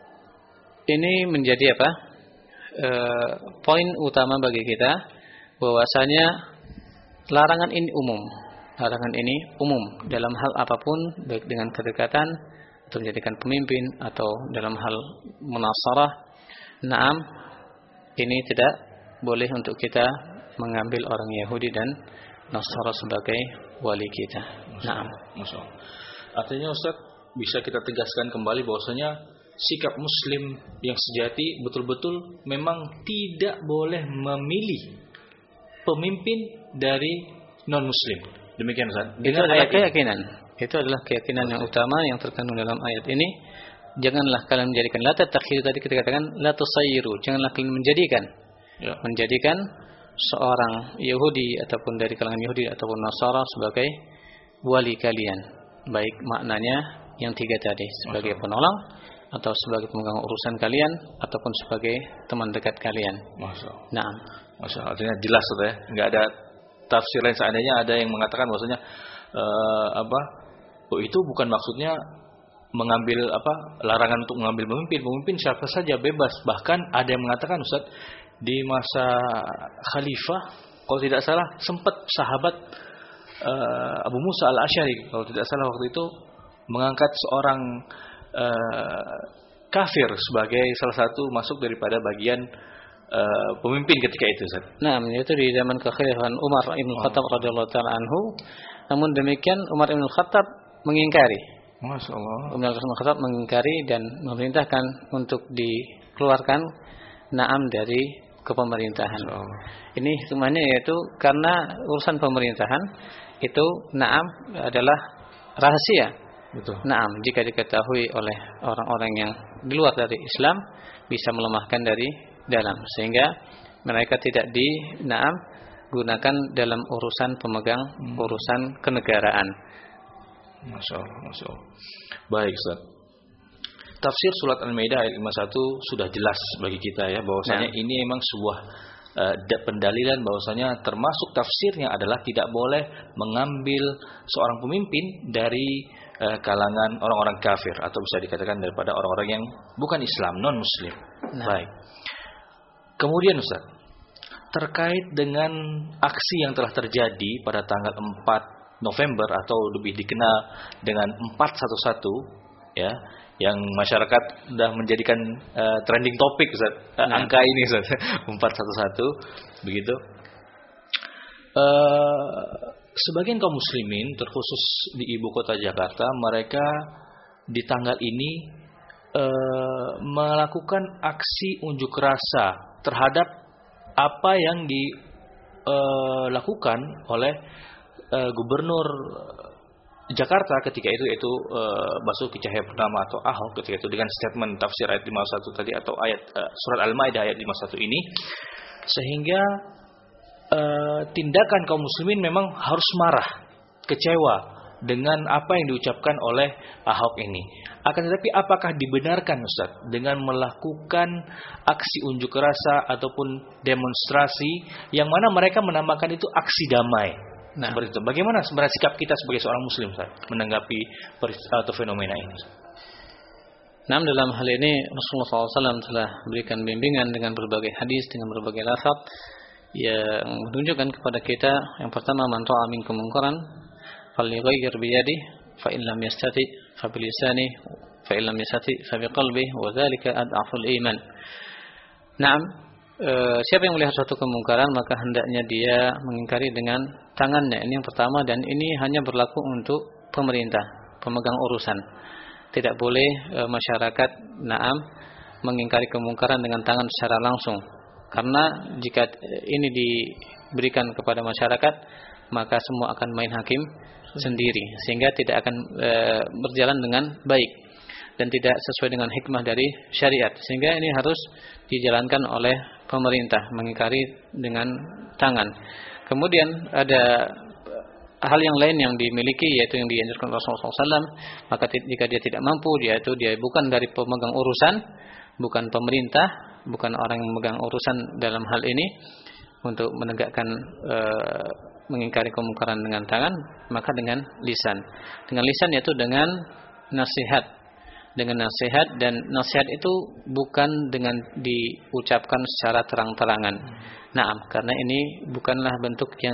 ini menjadi apa? Eh, poin utama bagi kita, bahwasanya larangan ini umum. Larangan ini umum dalam hal apapun, baik dengan kedekatan atau menjadikan pemimpin atau dalam hal munasarah. Naam, ini tidak boleh untuk kita mengambil orang Yahudi dan Nasara sebagai wali kita. Naam. Masya Allah. Artinya Ustaz, bisa kita tegaskan kembali bahwasanya sikap Muslim yang sejati betul-betul memang tidak boleh memilih pemimpin dari non-Muslim. Demikian Ustaz. Itu adalah keyakinan. Itu adalah keyakinan yang utama yang terkandung dalam ayat ini. Janganlah kalian menjadikan, la tatakhidu, tadi kita katakan la tusayyiru, janganlah kalian menjadikan ya. menjadikan seorang Yahudi ataupun dari kalangan Yahudi ataupun Nasara sebagai wali kalian, baik maknanya yang tiga tadi, sebagai penolong atau sebagai pemegang urusan kalian ataupun sebagai teman dekat kalian. Masya Allah. Nah, Masya Allah. Artinya jelas ya, nggak ada tafsir lain. Seandainya ada yang mengatakan bahwasanya uh, apa, oh, itu bukan maksudnya mengambil apa, larangan untuk mengambil pemimpin. Pemimpin siapa saja bebas. Bahkan ada yang mengatakan Ustaz, di masa khalifah kalau tidak salah sempat sahabat uh, Abu Musa al-Asy'ari kalau tidak salah waktu itu mengangkat seorang uh, kafir sebagai salah satu masuk daripada bagian uh, pemimpin ketika itu Ustaz. Nah, itu di zaman kekhalifahan Umar Ibn Khattab oh. radhiyallahu taala anhu. Namun demikian Umar Ibn Khattab mengingkari. Masya Allah. Umar Ibn Khattab mengingkari dan memerintahkan untuk dikeluarkan naam dari kepemerintahan. Ini hitungannya yaitu karena urusan pemerintahan itu naam adalah rahasia. Betul. Naam, jika diketahui oleh orang-orang yang di luar dari Islam bisa melemahkan dari dalam, sehingga mereka tidak di naam gunakan dalam urusan pemegang hmm. urusan kenegaraan. Masya Allah, Masya Allah. Baik Ustaz. Tafsir surat Al-Maidah ayat lima puluh satu sudah jelas bagi kita ya, bahwasanya nah. ini memang sebuah uh, pendalilan bahwasanya termasuk tafsirnya adalah tidak boleh mengambil seorang pemimpin dari uh, kalangan orang-orang kafir atau bisa dikatakan daripada orang-orang yang bukan Islam, non-Muslim. Nah. Baik. Kemudian Ustaz, terkait dengan aksi yang telah terjadi pada tanggal empat November atau lebih dikenal dengan empat satu satu ya, yang masyarakat sudah menjadikan uh, trending topik Ustaz, uh, nah. angka ini Ustaz, empat satu satu begitu. Uh, sebagian kaum muslimin terkhusus di ibu kota Jakarta, mereka di tanggal ini uh, melakukan aksi unjuk rasa terhadap apa yang dilakukan uh, oleh Uh, Gubernur Jakarta ketika itu, yaitu uh, Basuki Cahayapurnama atau Ahok ketika itu, dengan statement tafsir ayat lima puluh satu tadi atau ayat uh, surat Al-Maidah ayat lima puluh satu ini, sehingga uh, tindakan kaum muslimin memang harus marah, kecewa dengan apa yang diucapkan oleh Ahok ini. Akan tetapi apakah dibenarkan Ustaz dengan melakukan aksi unjuk rasa ataupun demonstrasi yang mana mereka menamakan itu aksi damai? Nah, seperti itu. Bagaimana sebenarnya sikap kita sebagai seorang muslim Ustaz menanggapi atau fenomena ini? Nah, dalam hal ini Rasulullah shallallahu alaihi wasallam telah berikan bimbingan dengan berbagai hadis, dengan berbagai lafaz yang menunjukkan kepada kita, yang pertama, man ra'a minkum munkaran falyughayyir bi yadihi fa in lam yastati fa bi lisanihi fa illam yastati fa biqalbihi wa dzalika ad'aful iman. Naam, e, siapa yang melihat suatu kemungkaran maka hendaknya dia mengingkari dengan tangannya. Ini yang pertama, dan ini hanya berlaku untuk pemerintah, pemegang urusan. Tidak boleh e, masyarakat naam mengingkari kemungkaran dengan tangan secara langsung. Karena jika ini diberikan kepada masyarakat, maka semua akan main hakim sendiri, sehingga tidak akan e, berjalan dengan baik dan tidak sesuai dengan hikmah dari syariat. Sehingga ini harus dijalankan oleh pemerintah, mengingkari dengan tangan. Kemudian ada hal yang lain yang dimiliki, yaitu yang dianjurkan Rasulullah shallallahu alaihi wasallam. Maka jika dia tidak mampu, yaitu dia bukan dari pemegang urusan, bukan pemerintah, bukan orang yang memegang urusan dalam hal ini, untuk menegakkan e, mengingkari kemungkaran dengan tangan, maka dengan lisan. Dengan lisan yaitu dengan nasihat. Dengan nasihat, dan nasihat itu bukan dengan diucapkan secara terang-terangan. Naam, karena ini bukanlah bentuk yang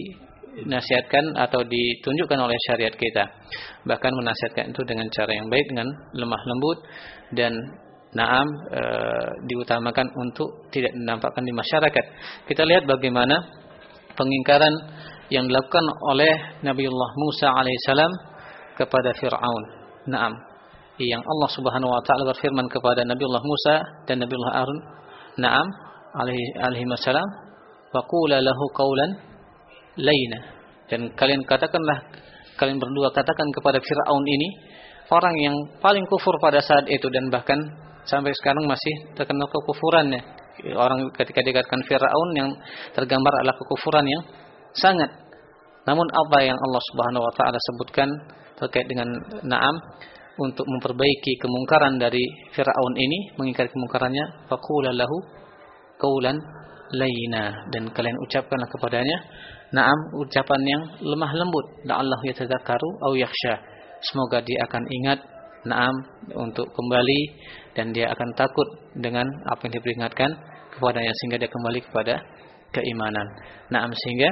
dinasihatkan atau ditunjukkan oleh syariat kita. Bahkan menasihatkan itu dengan cara yang baik, dengan lemah lembut, dan naam e, diutamakan untuk tidak dinampakkan di masyarakat. Kita lihat bagaimana pengingkaran yang dilakukan oleh Nabiullah Musa alaihissalam kepada Fir'aun. Naam, yang Allah Subhanahu wa taala berfirman kepada Nabiullah Musa dan Nabiullah Harun, naam alaihi alaihi wasallam, wa qula lahu qawlan laina, dan kalian katakanlah, kalian berdua katakan kepada Fir'aun ini, orang yang paling kufur pada saat itu dan bahkan sampai sekarang masih terkenal kekufurannya. Orang ketika dikatakan Fir'aun, yang tergambar adalah kekufuran yang sangat. Namun apa yang Allah Subhanahu wa taala sebutkan terkait dengan naam untuk memperbaiki kemungkaran dari Fir'aun ini, mengingkari kemungkarannya, faqula lahu qawlan laina, dan kalian ucapkanlah kepadanya naam ucapan yang lemah lembut, la'allahu yatadzakkaru aw yakhsha, semoga dia akan ingat naam untuk kembali, dan dia akan takut dengan apa yang diperingatkan kepadanya, sehingga dia kembali kepada keimanan. Naam, sehingga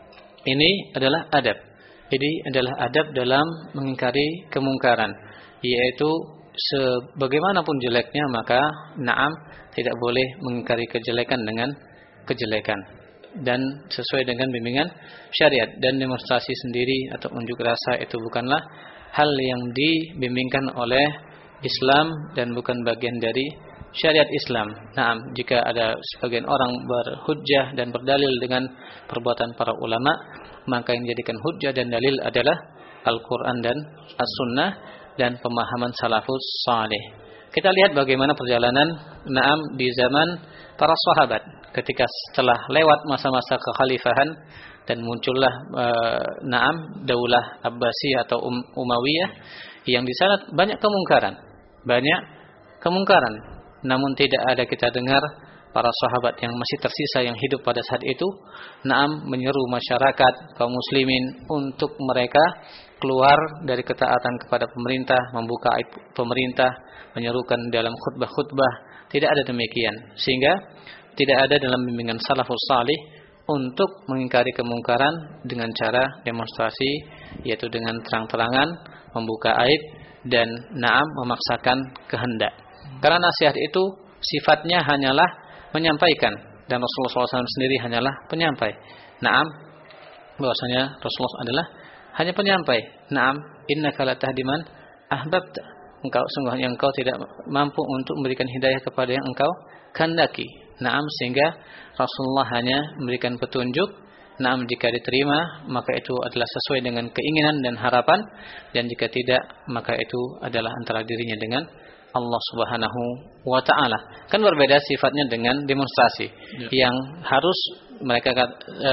ini adalah adab. Ini adalah adab dalam mengingkari kemungkaran, yaitu sebagaimanapun jeleknya, maka naam tidak boleh mengingkari kejelekan dengan kejelekan, dan sesuai dengan bimbingan syariat. Dan demonstrasi sendiri atau unjuk rasa itu bukanlah hal yang dibimbingkan oleh Islam dan bukan bagian dari syariat Islam. Naam, jika ada sebagian orang berhujjah dan berdalil dengan perbuatan para ulama, maka yang dijadikan hujjah dan dalil adalah Al-Quran dan As-Sunnah dan pemahaman salafus salih. Kita lihat bagaimana perjalanan naam di zaman para sahabat ketika setelah lewat masa-masa kekhalifahan dan muncullah e, naam daulah Abbasiyah atau um, Umayyah, yang di sana banyak kemungkaran, banyak kemungkaran. Namun tidak ada kita dengar para sahabat yang masih tersisa yang hidup pada saat itu naam menyeru masyarakat kaum muslimin untuk mereka keluar dari ketaatan kepada pemerintah, membuka aib pemerintah, menyerukan dalam khutbah-khutbah. Tidak ada demikian, sehingga tidak ada dalam bimbingan salafus salih untuk mengingkari kemungkaran dengan cara demonstrasi, yaitu dengan terang-terangan membuka aib dan naam memaksakan kehendak. Karena nasihat itu sifatnya hanyalah menyampaikan, dan Rasulullah shallallahu alaihi wasallam sendiri hanyalah penyampai. Naam, bahwasanya Rasulullah adalah hanya penyampai. Naam, innaka la tahdi man ahbabta. Engkau sungguhnya engkau tidak mampu untuk memberikan hidayah kepada yang engkau kehendaki. Naam, sehingga Rasulullah hanya memberikan petunjuk. Naam, jika diterima maka itu adalah sesuai dengan keinginan dan harapan, dan jika tidak maka itu adalah antara dirinya dengan Allah Subhanahu wa taala. Kan berbeda sifatnya dengan demonstrasi, ya, yang harus mereka e,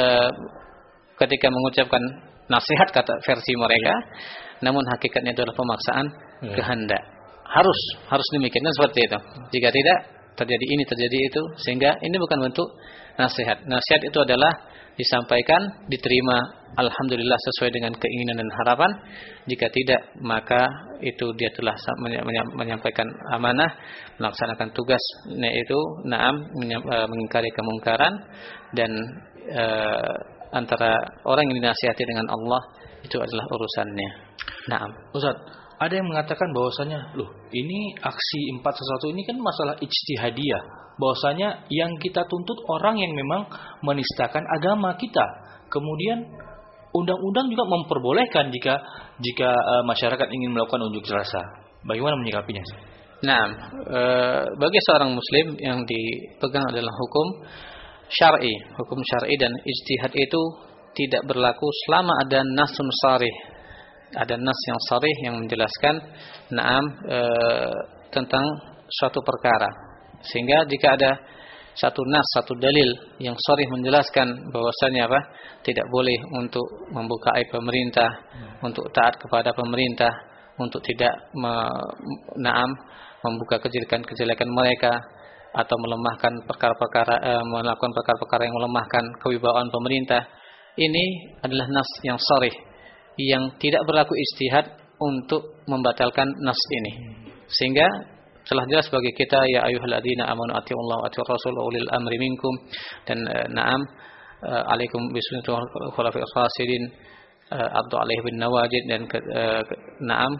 ketika mengucapkan nasihat kata versi mereka, ya, namun hakikatnya adalah pemaksaan ya, kehendak. Harus harus demikian, dan seperti itu. Jika tidak, terjadi ini, terjadi itu, sehingga ini bukan bentuk nasihat. Nasihat itu adalah disampaikan, diterima, alhamdulillah sesuai dengan keinginan dan harapan. Jika tidak, maka itu dia telah menyampaikan amanah, melaksanakan tugasnya itu, naam, mengingkari kemungkaran, dan e, antara orang yang dinasihati dengan Allah itu adalah urusannya. Naam. Ustaz, ada yang mengatakan bahwasanya, loh, ini aksi empat satu satu ini kan masalah ijtihadiyah. Bahwasanya yang kita tuntut orang yang memang menistakan agama kita. Kemudian undang-undang juga memperbolehkan jika jika uh, masyarakat ingin melakukan unjuk rasa. Bagaimana menyikapinya? Nah, e, bagi seorang muslim yang dipegang adalah hukum syar'i. Hukum syar'i dan ijtihad itu tidak berlaku selama ada nasun sarih. Ada nas yang sarih yang menjelaskan na'am e, tentang suatu perkara. Sehingga jika ada satu nas, satu dalil yang sarih menjelaskan bahwasanya apa? Tidak boleh untuk membuka aib pemerintah, hmm. untuk taat kepada pemerintah, untuk tidak me, na'am membuka kejelekan-kejelekan mereka atau melemahkan perkara-perkara eh, melakukan perkara-perkara yang melemahkan kewibawaan pemerintah. Ini adalah nas yang sharih yang tidak berlaku ijtihad untuk membatalkan nas ini. Sehingga telah jelas bagi kita, ya ayyuhalladzina amanu atiullaha wa atiur rasul wa ulil amri minkum, dan eh, na'am eh, alaikum bisunnati wal khulafa'ir rasyidin eh, abdu alaihi bin nawajid, dan eh, na'am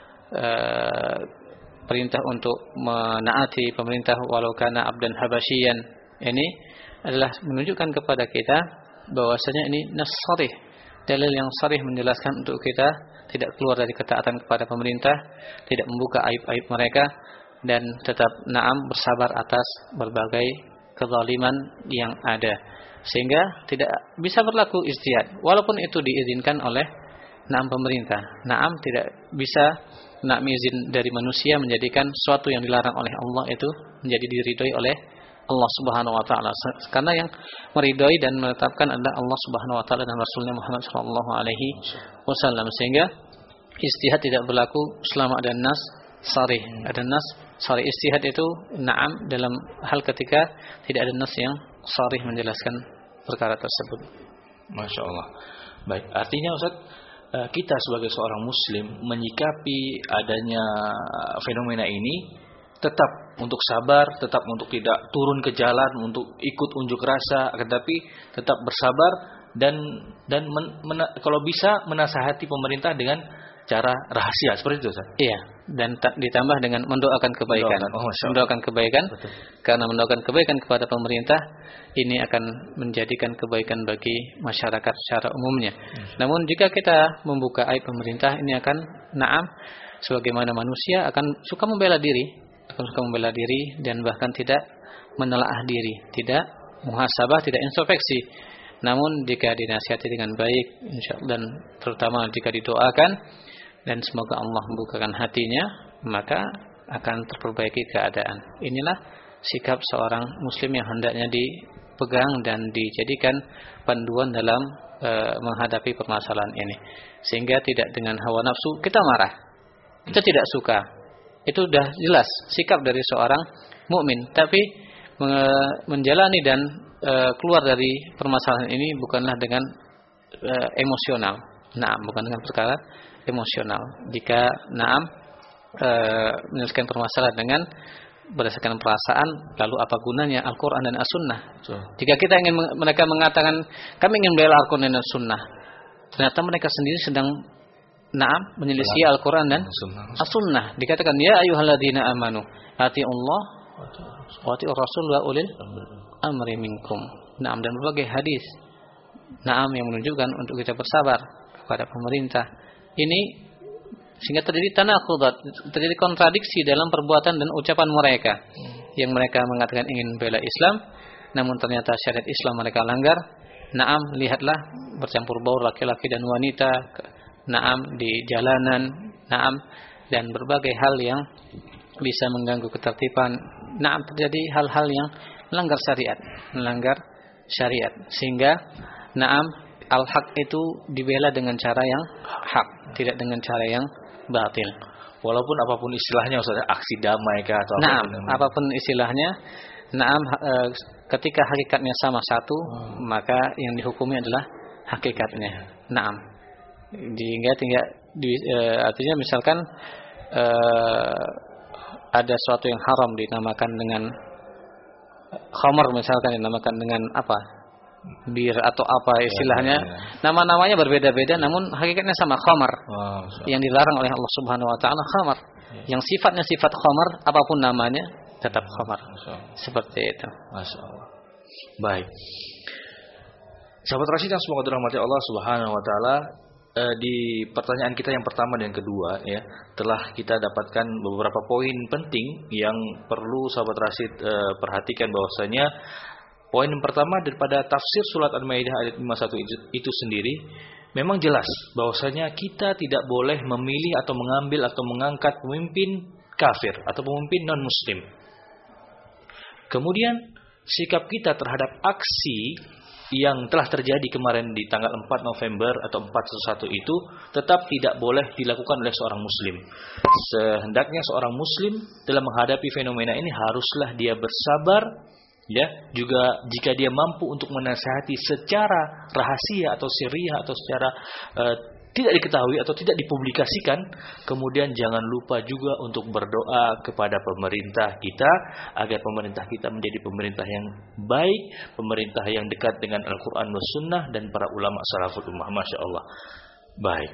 eh, perintah untuk menaati pemerintah walau kana abdan habasyian. Ini adalah menunjukkan kepada kita bahwasanya ini nas sharih, dalil yang sharih menjelaskan untuk kita tidak keluar dari ketaatan kepada pemerintah, tidak membuka aib-aib mereka, dan tetap na'am bersabar atas berbagai kezaliman yang ada. Sehingga tidak bisa berlaku ijtihad walaupun itu diizinkan oleh na'am pemerintah. Na'am tidak bisa nak izin dari manusia menjadikan sesuatu yang dilarang oleh Allah itu menjadi diridhoi oleh Allah Subhanahu wa taala. Karena yang meridhoi dan menetapkan adalah Allah Subhanahu wa taala dan Rasulnya Muhammad sallallahu alaihi wasallam. Sehingga ijtihad tidak berlaku selama ada nas sharih. Ada nas sharih. Ijtihad itu na'am dalam hal ketika tidak ada nas yang sharih menjelaskan perkara tersebut. Masya Allah. Baik, artinya Ustaz, kita sebagai seorang muslim menyikapi adanya fenomena ini tetap untuk sabar, tetap untuk tidak turun ke jalan untuk ikut unjuk rasa, tetapi tetap bersabar dan dan men, men, kalau bisa menasihati pemerintah dengan cara rahasia seperti itu, Ustaz. Iya, dan ta- ditambah dengan mendoakan kebaikan. Mendoakan, oh, mendoakan kebaikan. Betul. Karena mendoakan kebaikan kepada pemerintah ini akan menjadikan kebaikan bagi masyarakat secara umumnya. Hmm. Namun jika kita membuka aib pemerintah, ini akan na'am sebagaimana manusia akan suka membela diri, akan suka membela diri dan bahkan tidak menelaah diri, tidak muhasabah, tidak introspeksi. Namun jika dinasihati dengan baik, insyaallah, dan terutama jika didoakan dan semoga Allah membukakan hatinya, maka akan terperbaiki keadaan. Inilah sikap seorang muslim yang hendaknya dipegang dan dijadikan panduan dalam e, menghadapi permasalahan ini. Sehingga tidak dengan hawa nafsu kita marah, kita tidak suka. Itu sudah jelas sikap dari seorang mukmin. Tapi me, menjalani dan e, keluar dari permasalahan ini bukanlah dengan e, emosional. Nah, bukan dengan perkara emosional. Jika na'am e, menyelesaikan permasalahan dengan berdasarkan perasaan, lalu apa gunanya Al-Quran dan As-Sunnah? So. Jika kita ingin mereka mengatakan kami ingin membela Al-Quran dan As-Sunnah, ternyata mereka sendiri sedang na'am menyelisih Al-Quran dan As-Sunnah. Dikatakan ya ayyuhalladzina amanu atiiullah wa atiiur rasul wa ulil amri minkum. Na'am, dan berbagai hadis na'am yang menunjukkan untuk kita bersabar kepada pemerintah. Ini sehingga terjadi tanaqudat, terjadi kontradiksi dalam perbuatan dan ucapan mereka. Hmm. Yang mereka mengatakan ingin bela Islam, namun ternyata syariat Islam mereka langgar. Naam, lihatlah bercampur baur laki-laki dan wanita, naam di jalanan, naam, dan berbagai hal yang bisa mengganggu ketertiban. Naam, terjadi hal-hal yang melanggar syariat, melanggar syariat. Sehingga naam, al-haq itu dibela dengan cara yang hak, tidak dengan cara yang batil. Walaupun apapun istilahnya, Ustaz, aksi damai kah atau naam, apapun, apapun istilahnya, naam, e, ketika hakikatnya sama satu, hmm. maka yang dihukumi adalah hakikatnya. Naam. Sehingga tinggal di, e, artinya misalkan e, ada sesuatu yang haram dinamakan dengan khamar, misalkan dinamakan dengan apa? bir atau apa istilahnya. Ya, ya, ya. Nama-namanya berbeda-beda namun hakikatnya sama, khamar. Oh, yang dilarang oleh Allah Subhanahu wa taala khamar. Ya. Yang sifatnya sifat khamar apapun namanya tetap khamar. Seperti itu. Masya Allah. Baik. Sahabat Rasyid yang semoga dirahmati Allah Subhanahu wa taala, eh, di pertanyaan kita yang pertama dan yang kedua ya, telah kita dapatkan beberapa poin penting yang perlu sahabat Rasyid eh, perhatikan bahwasanya poin yang pertama daripada tafsir surat Al-Maidah ayat lima puluh satu itu, itu sendiri memang jelas bahwasanya kita tidak boleh memilih atau mengambil atau mengangkat pemimpin kafir atau pemimpin non-muslim. Kemudian sikap kita terhadap aksi yang telah terjadi kemarin di tanggal empat November atau empat sebelas itu tetap tidak boleh dilakukan oleh seorang muslim. Sehendaknya seorang muslim dalam menghadapi fenomena ini haruslah dia bersabar, ya, juga jika dia mampu untuk menasihati secara rahasia atau sirriyah atau secara uh, tidak diketahui atau tidak dipublikasikan, kemudian jangan lupa juga untuk berdoa kepada pemerintah kita agar pemerintah kita menjadi pemerintah yang baik, pemerintah yang dekat dengan Al-Quran dan Sunnah dan para ulama salaful ummah. Masya Allah. Baik.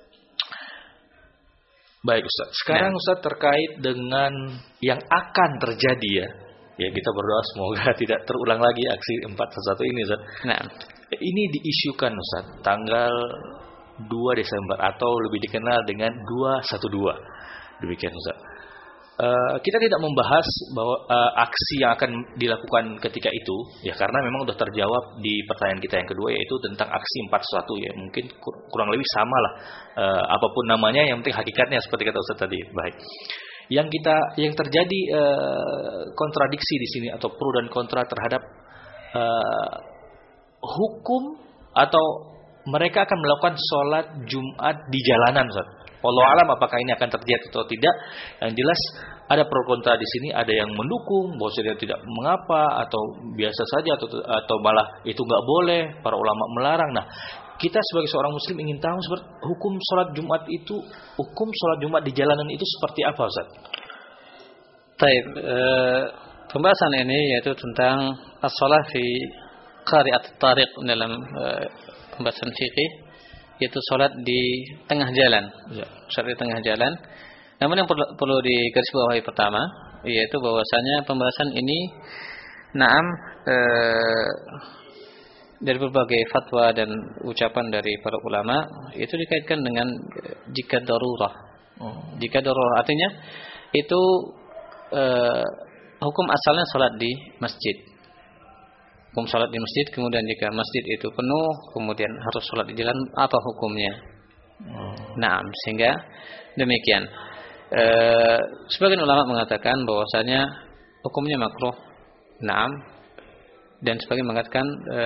Baik Ustaz. Sekarang Ustaz terkait dengan yang akan terjadi ya. Ya kita berdoa semoga tidak terulang lagi aksi empat sebelas ini Ustaz. Nah, ini diisukan Ustaz tanggal dua Desember atau lebih dikenal dengan dua satu dua. Demikian Ustaz. Uh, kita tidak membahas bahwa uh, aksi yang akan dilakukan ketika itu ya karena memang sudah terjawab di pertanyaan kita yang kedua yaitu tentang aksi empat satu ya. Mungkin kurang lebih sama lah uh, apapun namanya yang penting hakikatnya seperti kata Ustaz tadi. Baik. Yang kita yang terjadi uh, kontradiksi di sini atau pro dan kontra terhadap uh, hukum atau mereka akan melakukan sholat Jumat di jalanan, Ustaz. Wallahu alam apakah ini akan terjadi atau tidak. Yang jelas ada pro kontra di sini, ada yang mendukung bahwasanya tidak mengapa atau biasa saja atau atau malah itu nggak boleh, para ulama melarang. Nah, kita sebagai seorang muslim ingin tahu seperti hukum sholat Jumat itu, hukum sholat Jumat di jalanan itu seperti apa, Ustaz? Baik, eh, pembahasan ini yaitu tentang as-shalah fi qari'at tariq dalam eh, pembahasan fikih, yaitu sholat di tengah jalan, ya, sholat di tengah jalan. Namun yang perlu, perlu digarisbawahi pertama, yaitu bahwasanya pembahasan ini, naam, eh, dari berbagai fatwa dan ucapan dari para ulama itu dikaitkan dengan jika darurah. Oh. Jika darurah artinya itu eh, hukum asalnya sholat di masjid. Hukum sholat di masjid, kemudian jika masjid itu penuh, kemudian harus sholat di jalan, apa hukumnya? Oh. Nah, sehingga demikian. E, sebagian ulama mengatakan bahwasanya hukumnya makruh, naam, dan sebagian mengatakan e,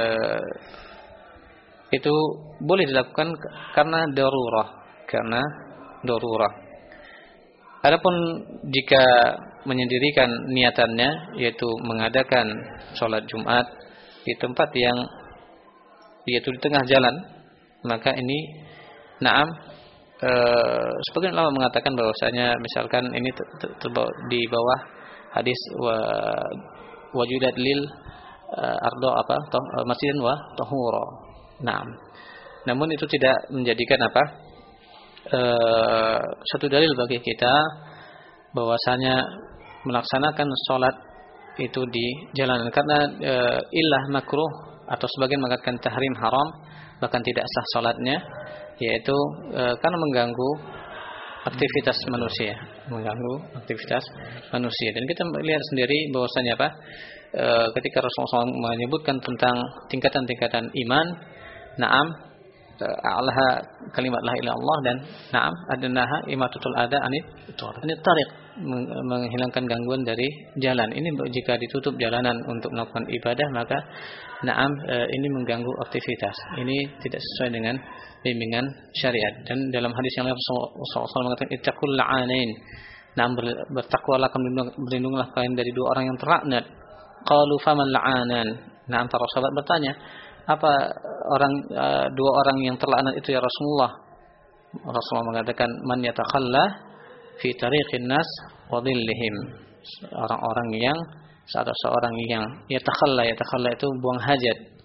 itu boleh dilakukan karena darurah, karena darurah. Adapun jika menyendirikan niatannya, yaitu mengadakan sholat Jumat di tempat yang yaitu di tengah jalan, maka ini naam e, sebagian ulama mengatakan bahwasanya misalkan ini ter, ter, ter, di bawah hadis wa wajudat lil uh, ardo apa toh, masjidin wa tahura. Naam. Namun itu tidak menjadikan apa e, satu dalil bagi kita bahwasanya melaksanakan sholat itu di jalanan karena e, illah makruh atau sebagian mengatakan tahrim haram bahkan tidak sah sholatnya, yaitu e, karena mengganggu aktivitas manusia, mengganggu aktivitas manusia. Dan kita melihat sendiri bahwasanya apa e, ketika Rasulullah shallallahu alaihi wasallam menyebutkan tentang tingkatan-tingkatan iman, naam a'laha kalimat la ilaha illallah dan na'am adnaha imatatul adza anit anit tariq, menghilangkan gangguan dari jalan. Ini jika ditutup jalanan untuk melakukan ibadah maka na'am ini mengganggu aktivitas. Ini tidak sesuai dengan bimbingan syariat. Dan dalam hadis yang lain Rasulullah shallallahu alaihi wasallam mengatakan ittaqul la'anain, na'am bertakwalah, berlindunglah kalian dari dua orang yang terlaknat. Qalu faman la'anan, na'am para sahabat bertanya, apa orang uh, dua orang yang terlaknat itu ya Rasulullah? Rasulullah mengatakan man yatakhalla fi tariqin nas wa dhillihim, orang-orang yang ada seorang yang yatakhalla, yatakhalla itu buang hajat,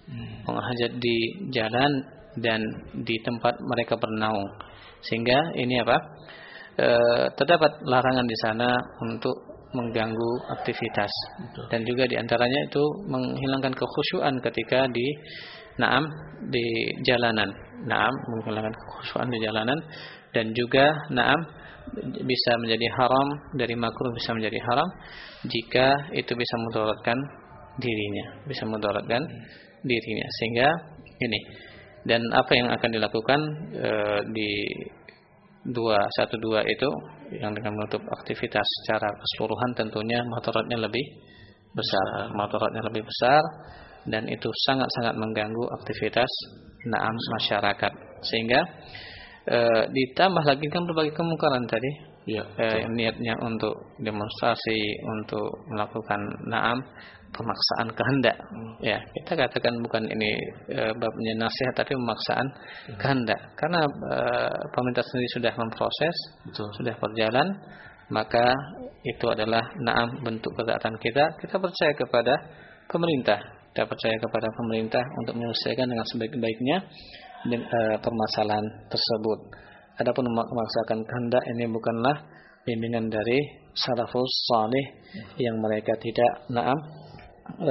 hmm. menghajat di jalan dan di tempat mereka bernaung. Sehingga ini apa? E, terdapat larangan di sana untuk mengganggu aktivitas. Betul. Dan juga diantaranya itu menghilangkan kekhusyuan ketika di naam di jalanan. Naam menghilangkan kekhusyuan di jalanan dan juga naam bisa menjadi haram, dari makruh bisa menjadi haram jika itu bisa mudaratkan dirinya, bisa mudaratkan dirinya. Sehingga ini, dan apa yang akan dilakukan e, di dua satu dua itu yang dengan menutup aktivitas secara keseluruhan tentunya mudaratnya lebih besar, mudaratnya lebih besar dan itu sangat-sangat mengganggu aktivitas naam masyarakat. Sehingga E, ditambah lagi kan berbagai kemungkaran tadi, ya, e, niatnya untuk demonstrasi, untuk melakukan naam pemaksaan kehendak. Hmm. Ya, kita katakan bukan ini e, babnya nasihat, tapi pemaksaan hmm. kehendak. Karena e, pemerintah sendiri sudah memproses, betul, sudah berjalan, maka itu adalah naam bentuk ketaatan kita. Kita percaya kepada pemerintah, kita percaya kepada pemerintah untuk menyelesaikan dengan sebaik-baiknya dan, e, permasalahan tersebut. Adapun memaksakan kehendak ini bukanlah bimbingan dari salafus salih yang mereka tidak naam e,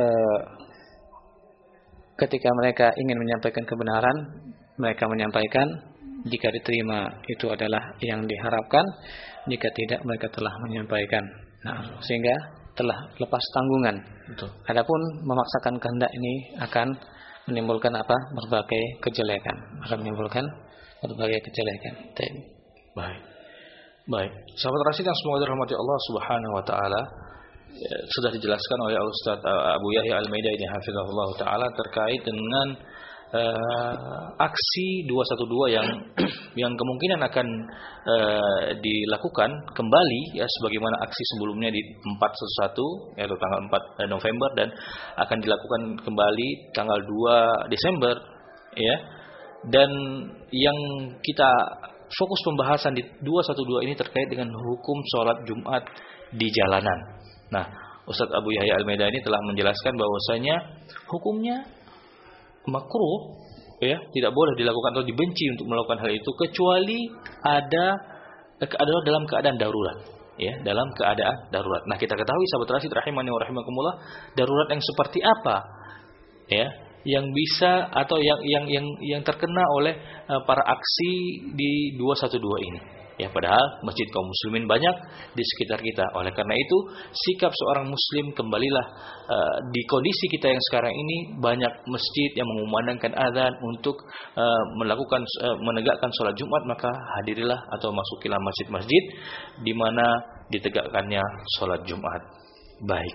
ketika mereka ingin menyampaikan kebenaran, mereka menyampaikan, jika diterima itu adalah yang diharapkan, jika tidak mereka telah menyampaikan. Nah, sehingga telah lepas tanggungan. Betul. Adapun memaksakan kehendak ini akan menimbulkan apa? Berbagai kejelekan. Akan menimbulkan berbagai kejelekan. Baik. Baik. Sahabat Rasid yang semoga dirahmati Allah Subhanahu wa taala, sudah dijelaskan oleh Ustaz Abu Yahya Al-Maidaini hafizahullah taala terkait dengan uh, aksi dua satu dua yang yang kemungkinan akan uh, dilakukan kembali ya sebagaimana aksi sebelumnya di empat satu yaitu tanggal empat November dan akan dilakukan kembali tanggal dua Desember ya. Dan yang kita fokus pembahasan di dua satu dua ini terkait dengan hukum sholat Jumat di jalanan. Nah, Ustaz Abu Yahya Al-Maidani telah menjelaskan bahwasanya hukumnya makruh ya, tidak boleh dilakukan atau dibenci untuk melakukan hal itu kecuali ada adalah dalam keadaan darurat ya, dalam keadaan darurat. Nah, kita ketahui sahabat Rasid rahimani wa rahimakumullah, darurat yang seperti apa ya yang bisa atau yang yang yang yang terkena oleh uh, para aksi di dua satu dua ini. Ya, padahal masjid kaum muslimin banyak di sekitar kita. Oleh karena itu, sikap seorang muslim kembalilah uh, di kondisi kita yang sekarang ini banyak masjid yang mengumandangkan azan untuk uh, melakukan uh, menegakkan sholat Jumat, maka hadirilah atau masukilah masjid-masjid di mana ditegakkannya sholat Jumat. Baik.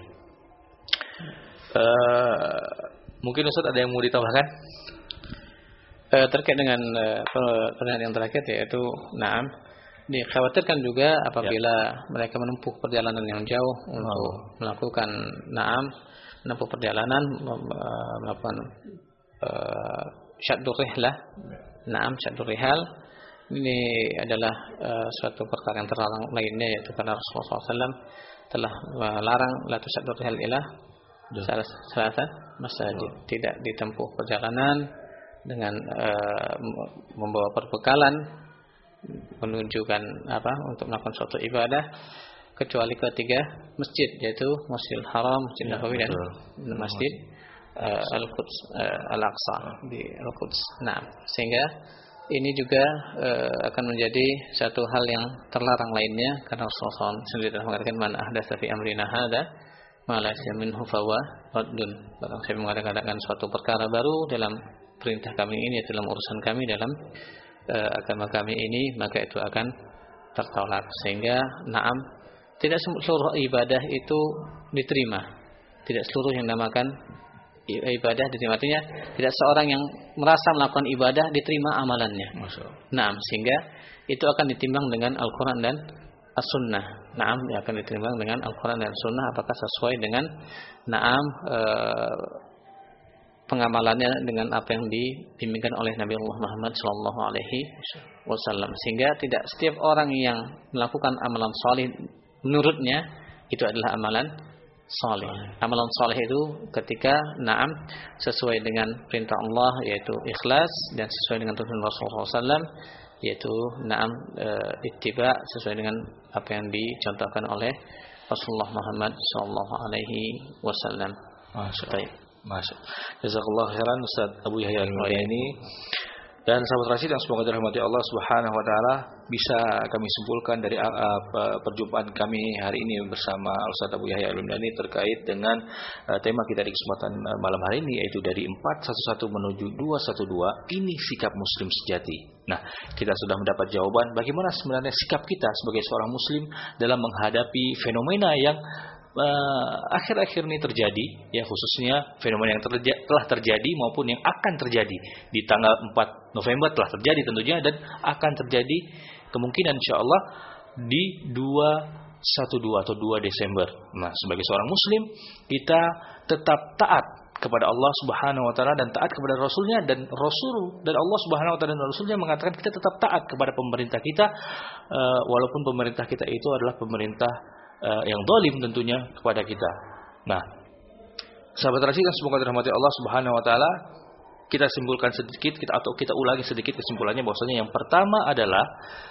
Uh, mungkin Ustaz ada yang mau ditambahkan? Uh, terkait dengan uh, pertanyaan yang terakhir yaitu na'am, dikhawatirkan juga apabila ya. mereka menempuh perjalanan yang jauh oh. untuk melakukan na'am, menempuh perjalanan melakukan uh, syaddur rihlah, na'am syaddur rihal. Ini adalah uh, suatu perkara yang terlarang lainnya, yaitu karena Rasulullah shallallahu alaihi wasallam telah melarang la tusyaddur rihal ila salasa masajid, oh. tidak ditempuh perjalanan dengan uh, membawa perbekalan menunjukkan apa untuk melakukan suatu ibadah kecuali ketiga masjid, yaitu Masjidil Haram, Masjid ya, Nabawi dan Masjid uh, Al-Quds uh, Al-Aqsa di Al-Quds. Nah, sehingga ini juga uh, akan menjadi satu hal yang terlarang lainnya karena Rasulullah shallallahu alaihi wasallam sendiri telah mengatakan man ahdatsa fi amrina hadza ma laysa minhu fahuwa raddun. Barang siapa mengadakan suatu perkara baru dalam perintah kami ini, dalam urusan kami, dalam Uh, agama kami ini, maka itu akan tertolak. Sehingga na'am, tidak seluruh ibadah itu diterima, tidak seluruh yang namakan ibadah diterima. Artinya tidak seorang yang merasa melakukan ibadah diterima amalannya. Na'am, sehingga itu akan ditimbang dengan Al-Quran dan As-Sunnah. Na'am, akan ditimbang dengan Al-Quran dan As-Sunnah apakah sesuai dengan na'am uh, pengamalannya dengan apa yang dibimbingkan oleh Nabi Muhammad shallallahu alaihi wasallam. Sehingga tidak setiap orang yang melakukan amalan salih menurutnya itu adalah amalan saleh. Amalan saleh itu ketika na'am sesuai dengan perintah Allah yaitu ikhlas dan sesuai dengan tuntunan Rasulullah sallallahu alaihi wasallam yaitu na'am e, ittiba sesuai dengan apa yang dicontohkan oleh Rasulullah Muhammad sallallahu alaihi wasallam. Masyaallah. Masyaallah. Jazakallahu khairan Ustaz Abu Yahya Al-Madani. Dan sahabat Rasyid yang semoga dirahmati Allah Subhanahu wa taala, bisa kami simpulkan dari uh, perjumpaan kami hari ini bersama Ustaz Abu Yahya Al-Madani terkait dengan uh, tema kita di kesempatan uh, malam hari ini, yaitu dari empat satu satu menuju dua satu dua. Ini sikap muslim sejati. Nah, kita sudah mendapat jawaban bagaimana sebenarnya sikap kita sebagai seorang muslim dalam menghadapi fenomena yang Uh, akhir-akhir ini terjadi, ya, khususnya fenomena yang terja- telah terjadi maupun yang akan terjadi di tanggal empat November telah terjadi tentunya, dan akan terjadi kemungkinan insyaallah di dua satu dua atau dua Desember. Nah, sebagai seorang muslim kita tetap taat kepada Allah Subhanahu wa taala dan taat kepada Rasulnya, dan Rasul dan Allah Subhanahu wa taala dan Rasulnya mengatakan kita tetap taat kepada pemerintah kita, uh, walaupun pemerintah kita itu adalah pemerintah Uh, yang zalim tentunya kepada kita. Nah, sahabat Rasyid yang semoga dirahmati Allah Subhanahu wa taala, kita simpulkan sedikit kita atau kita ulangi sedikit kesimpulannya, bahwasanya yang pertama adalah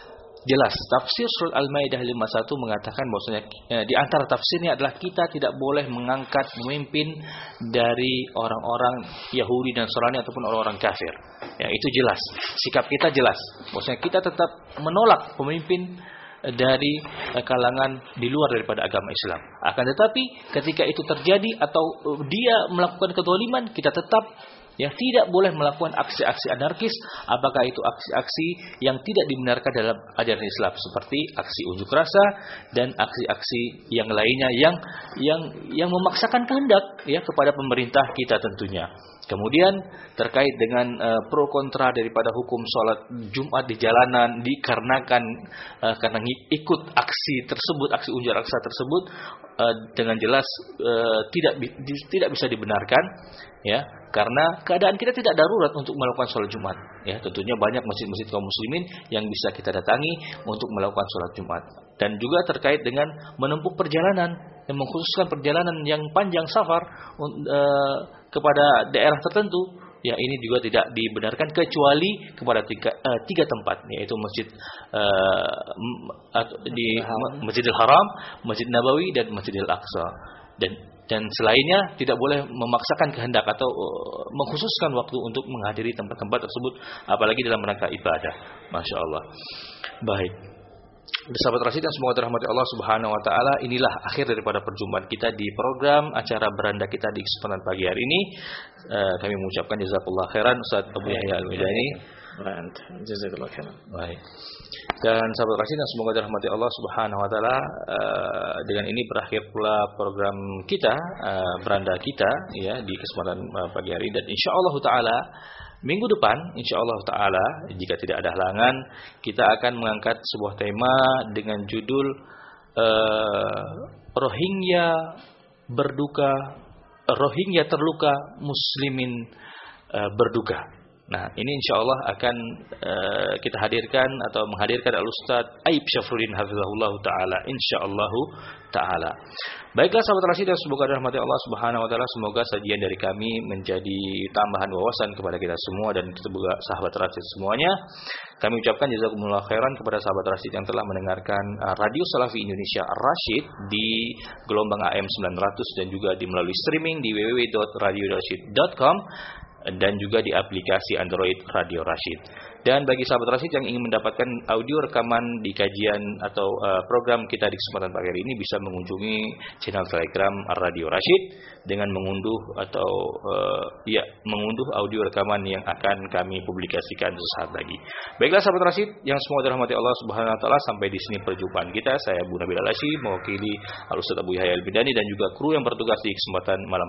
jelas tafsir surat Al-Maidah lima puluh satu mengatakan bahwasanya eh, di antara tafsirnya adalah kita tidak boleh mengangkat pemimpin dari orang-orang Yahudi dan Nasrani ataupun orang-orang kafir. Ya, itu jelas. Sikap kita jelas. Bahwasanya kita tetap menolak pemimpin dari kalangan di luar daripada agama Islam. Akan tetapi ketika itu terjadi atau dia melakukan kezaliman, kita tetap ya tidak boleh melakukan aksi-aksi anarkis, apakah itu aksi-aksi yang tidak dibenarkan dalam ajaran Islam seperti aksi unjuk rasa dan aksi-aksi yang lainnya yang yang yang memaksakan kehendak ya kepada pemerintah kita tentunya. Kemudian terkait dengan uh, pro kontra daripada hukum sholat Jumat di jalanan dikarenakan uh, karena ikut aksi tersebut, aksi unjuk rasa tersebut uh, dengan jelas uh, tidak di, tidak bisa dibenarkan ya, karena keadaan kita tidak darurat untuk melakukan sholat Jumat ya. Tentunya banyak masjid-masjid kaum muslimin yang bisa kita datangi untuk melakukan sholat Jumat. Dan juga terkait dengan menempuh perjalanan, yang mengkhususkan perjalanan yang panjang safar uh, kepada daerah tertentu, ya ini juga tidak dibenarkan kecuali kepada tiga, uh, tiga tempat, yaitu masjid uh, di Masjidil Haram, Masjid Nabawi dan Masjidil Aqsa. Dan dan selainnya tidak boleh memaksakan kehendak atau uh, mengkhususkan waktu untuk menghadiri tempat-tempat tersebut, apalagi dalam rangka ibadah. Masya Allah. Baik. Sahabat Rasyid yang semoga dirahmati Allah Subhanahu wa taala, inilah akhir daripada perjumpaan kita di program acara beranda kita di kesempatan pagi hari ini. Uh, kami mengucapkan jazakallah khairan Ustaz Abu Yahya Al-Madani. Jazakallah khairan. Baik. Dan sahabat Rasyid yang semoga dirahmati Allah Subhanahu wa taala, uh, dengan ini berakhir pula program kita, uh, beranda kita ya di kesempatan uh, pagi hari, dan insyaallah taala minggu depan insyaallah taala jika tidak ada halangan kita akan mengangkat sebuah tema dengan judul uh, Rohingya berduka, Rohingya terluka, muslimin uh, berduka. Nah, ini insyaallah akan uh, kita hadirkan atau menghadirkan Al-Ustaz Aib Syafruddin hafizahullah taala insyaallah taala. Baiklah sahabat Rasyid, semoga dirahmati Allah Subhanahu wa taala, semoga sajian dari kami menjadi tambahan wawasan kepada kita semua dan juga sahabat Rasyid semuanya. Kami ucapkan jazakumullah khairan kepada sahabat Rasyid yang telah mendengarkan uh, Radio Salafi Indonesia Rasyid di gelombang A M sembilan ratus dan juga di melalui streaming di w w w dot radio rasyid dot com dan juga di aplikasi Android Radio Rasyid. Dan bagi sahabat Rasyid yang ingin mendapatkan audio rekaman di kajian atau uh, program kita di kesempatan pagi hari ini, bisa mengunjungi channel Telegram Radio Rasyid dengan mengunduh atau uh, ya mengunduh audio rekaman yang akan kami publikasikan sesaat lagi. Baiklah sahabat Rasyid yang semoga dirahmati Allah Subhanahu wa taala, sampai di sini perjumpaan kita. Saya Abu Nabil Al-Asyi mewakili Al-Ustaz Abu Yahya Al-Madani dan juga kru yang bertugas di kesempatan malam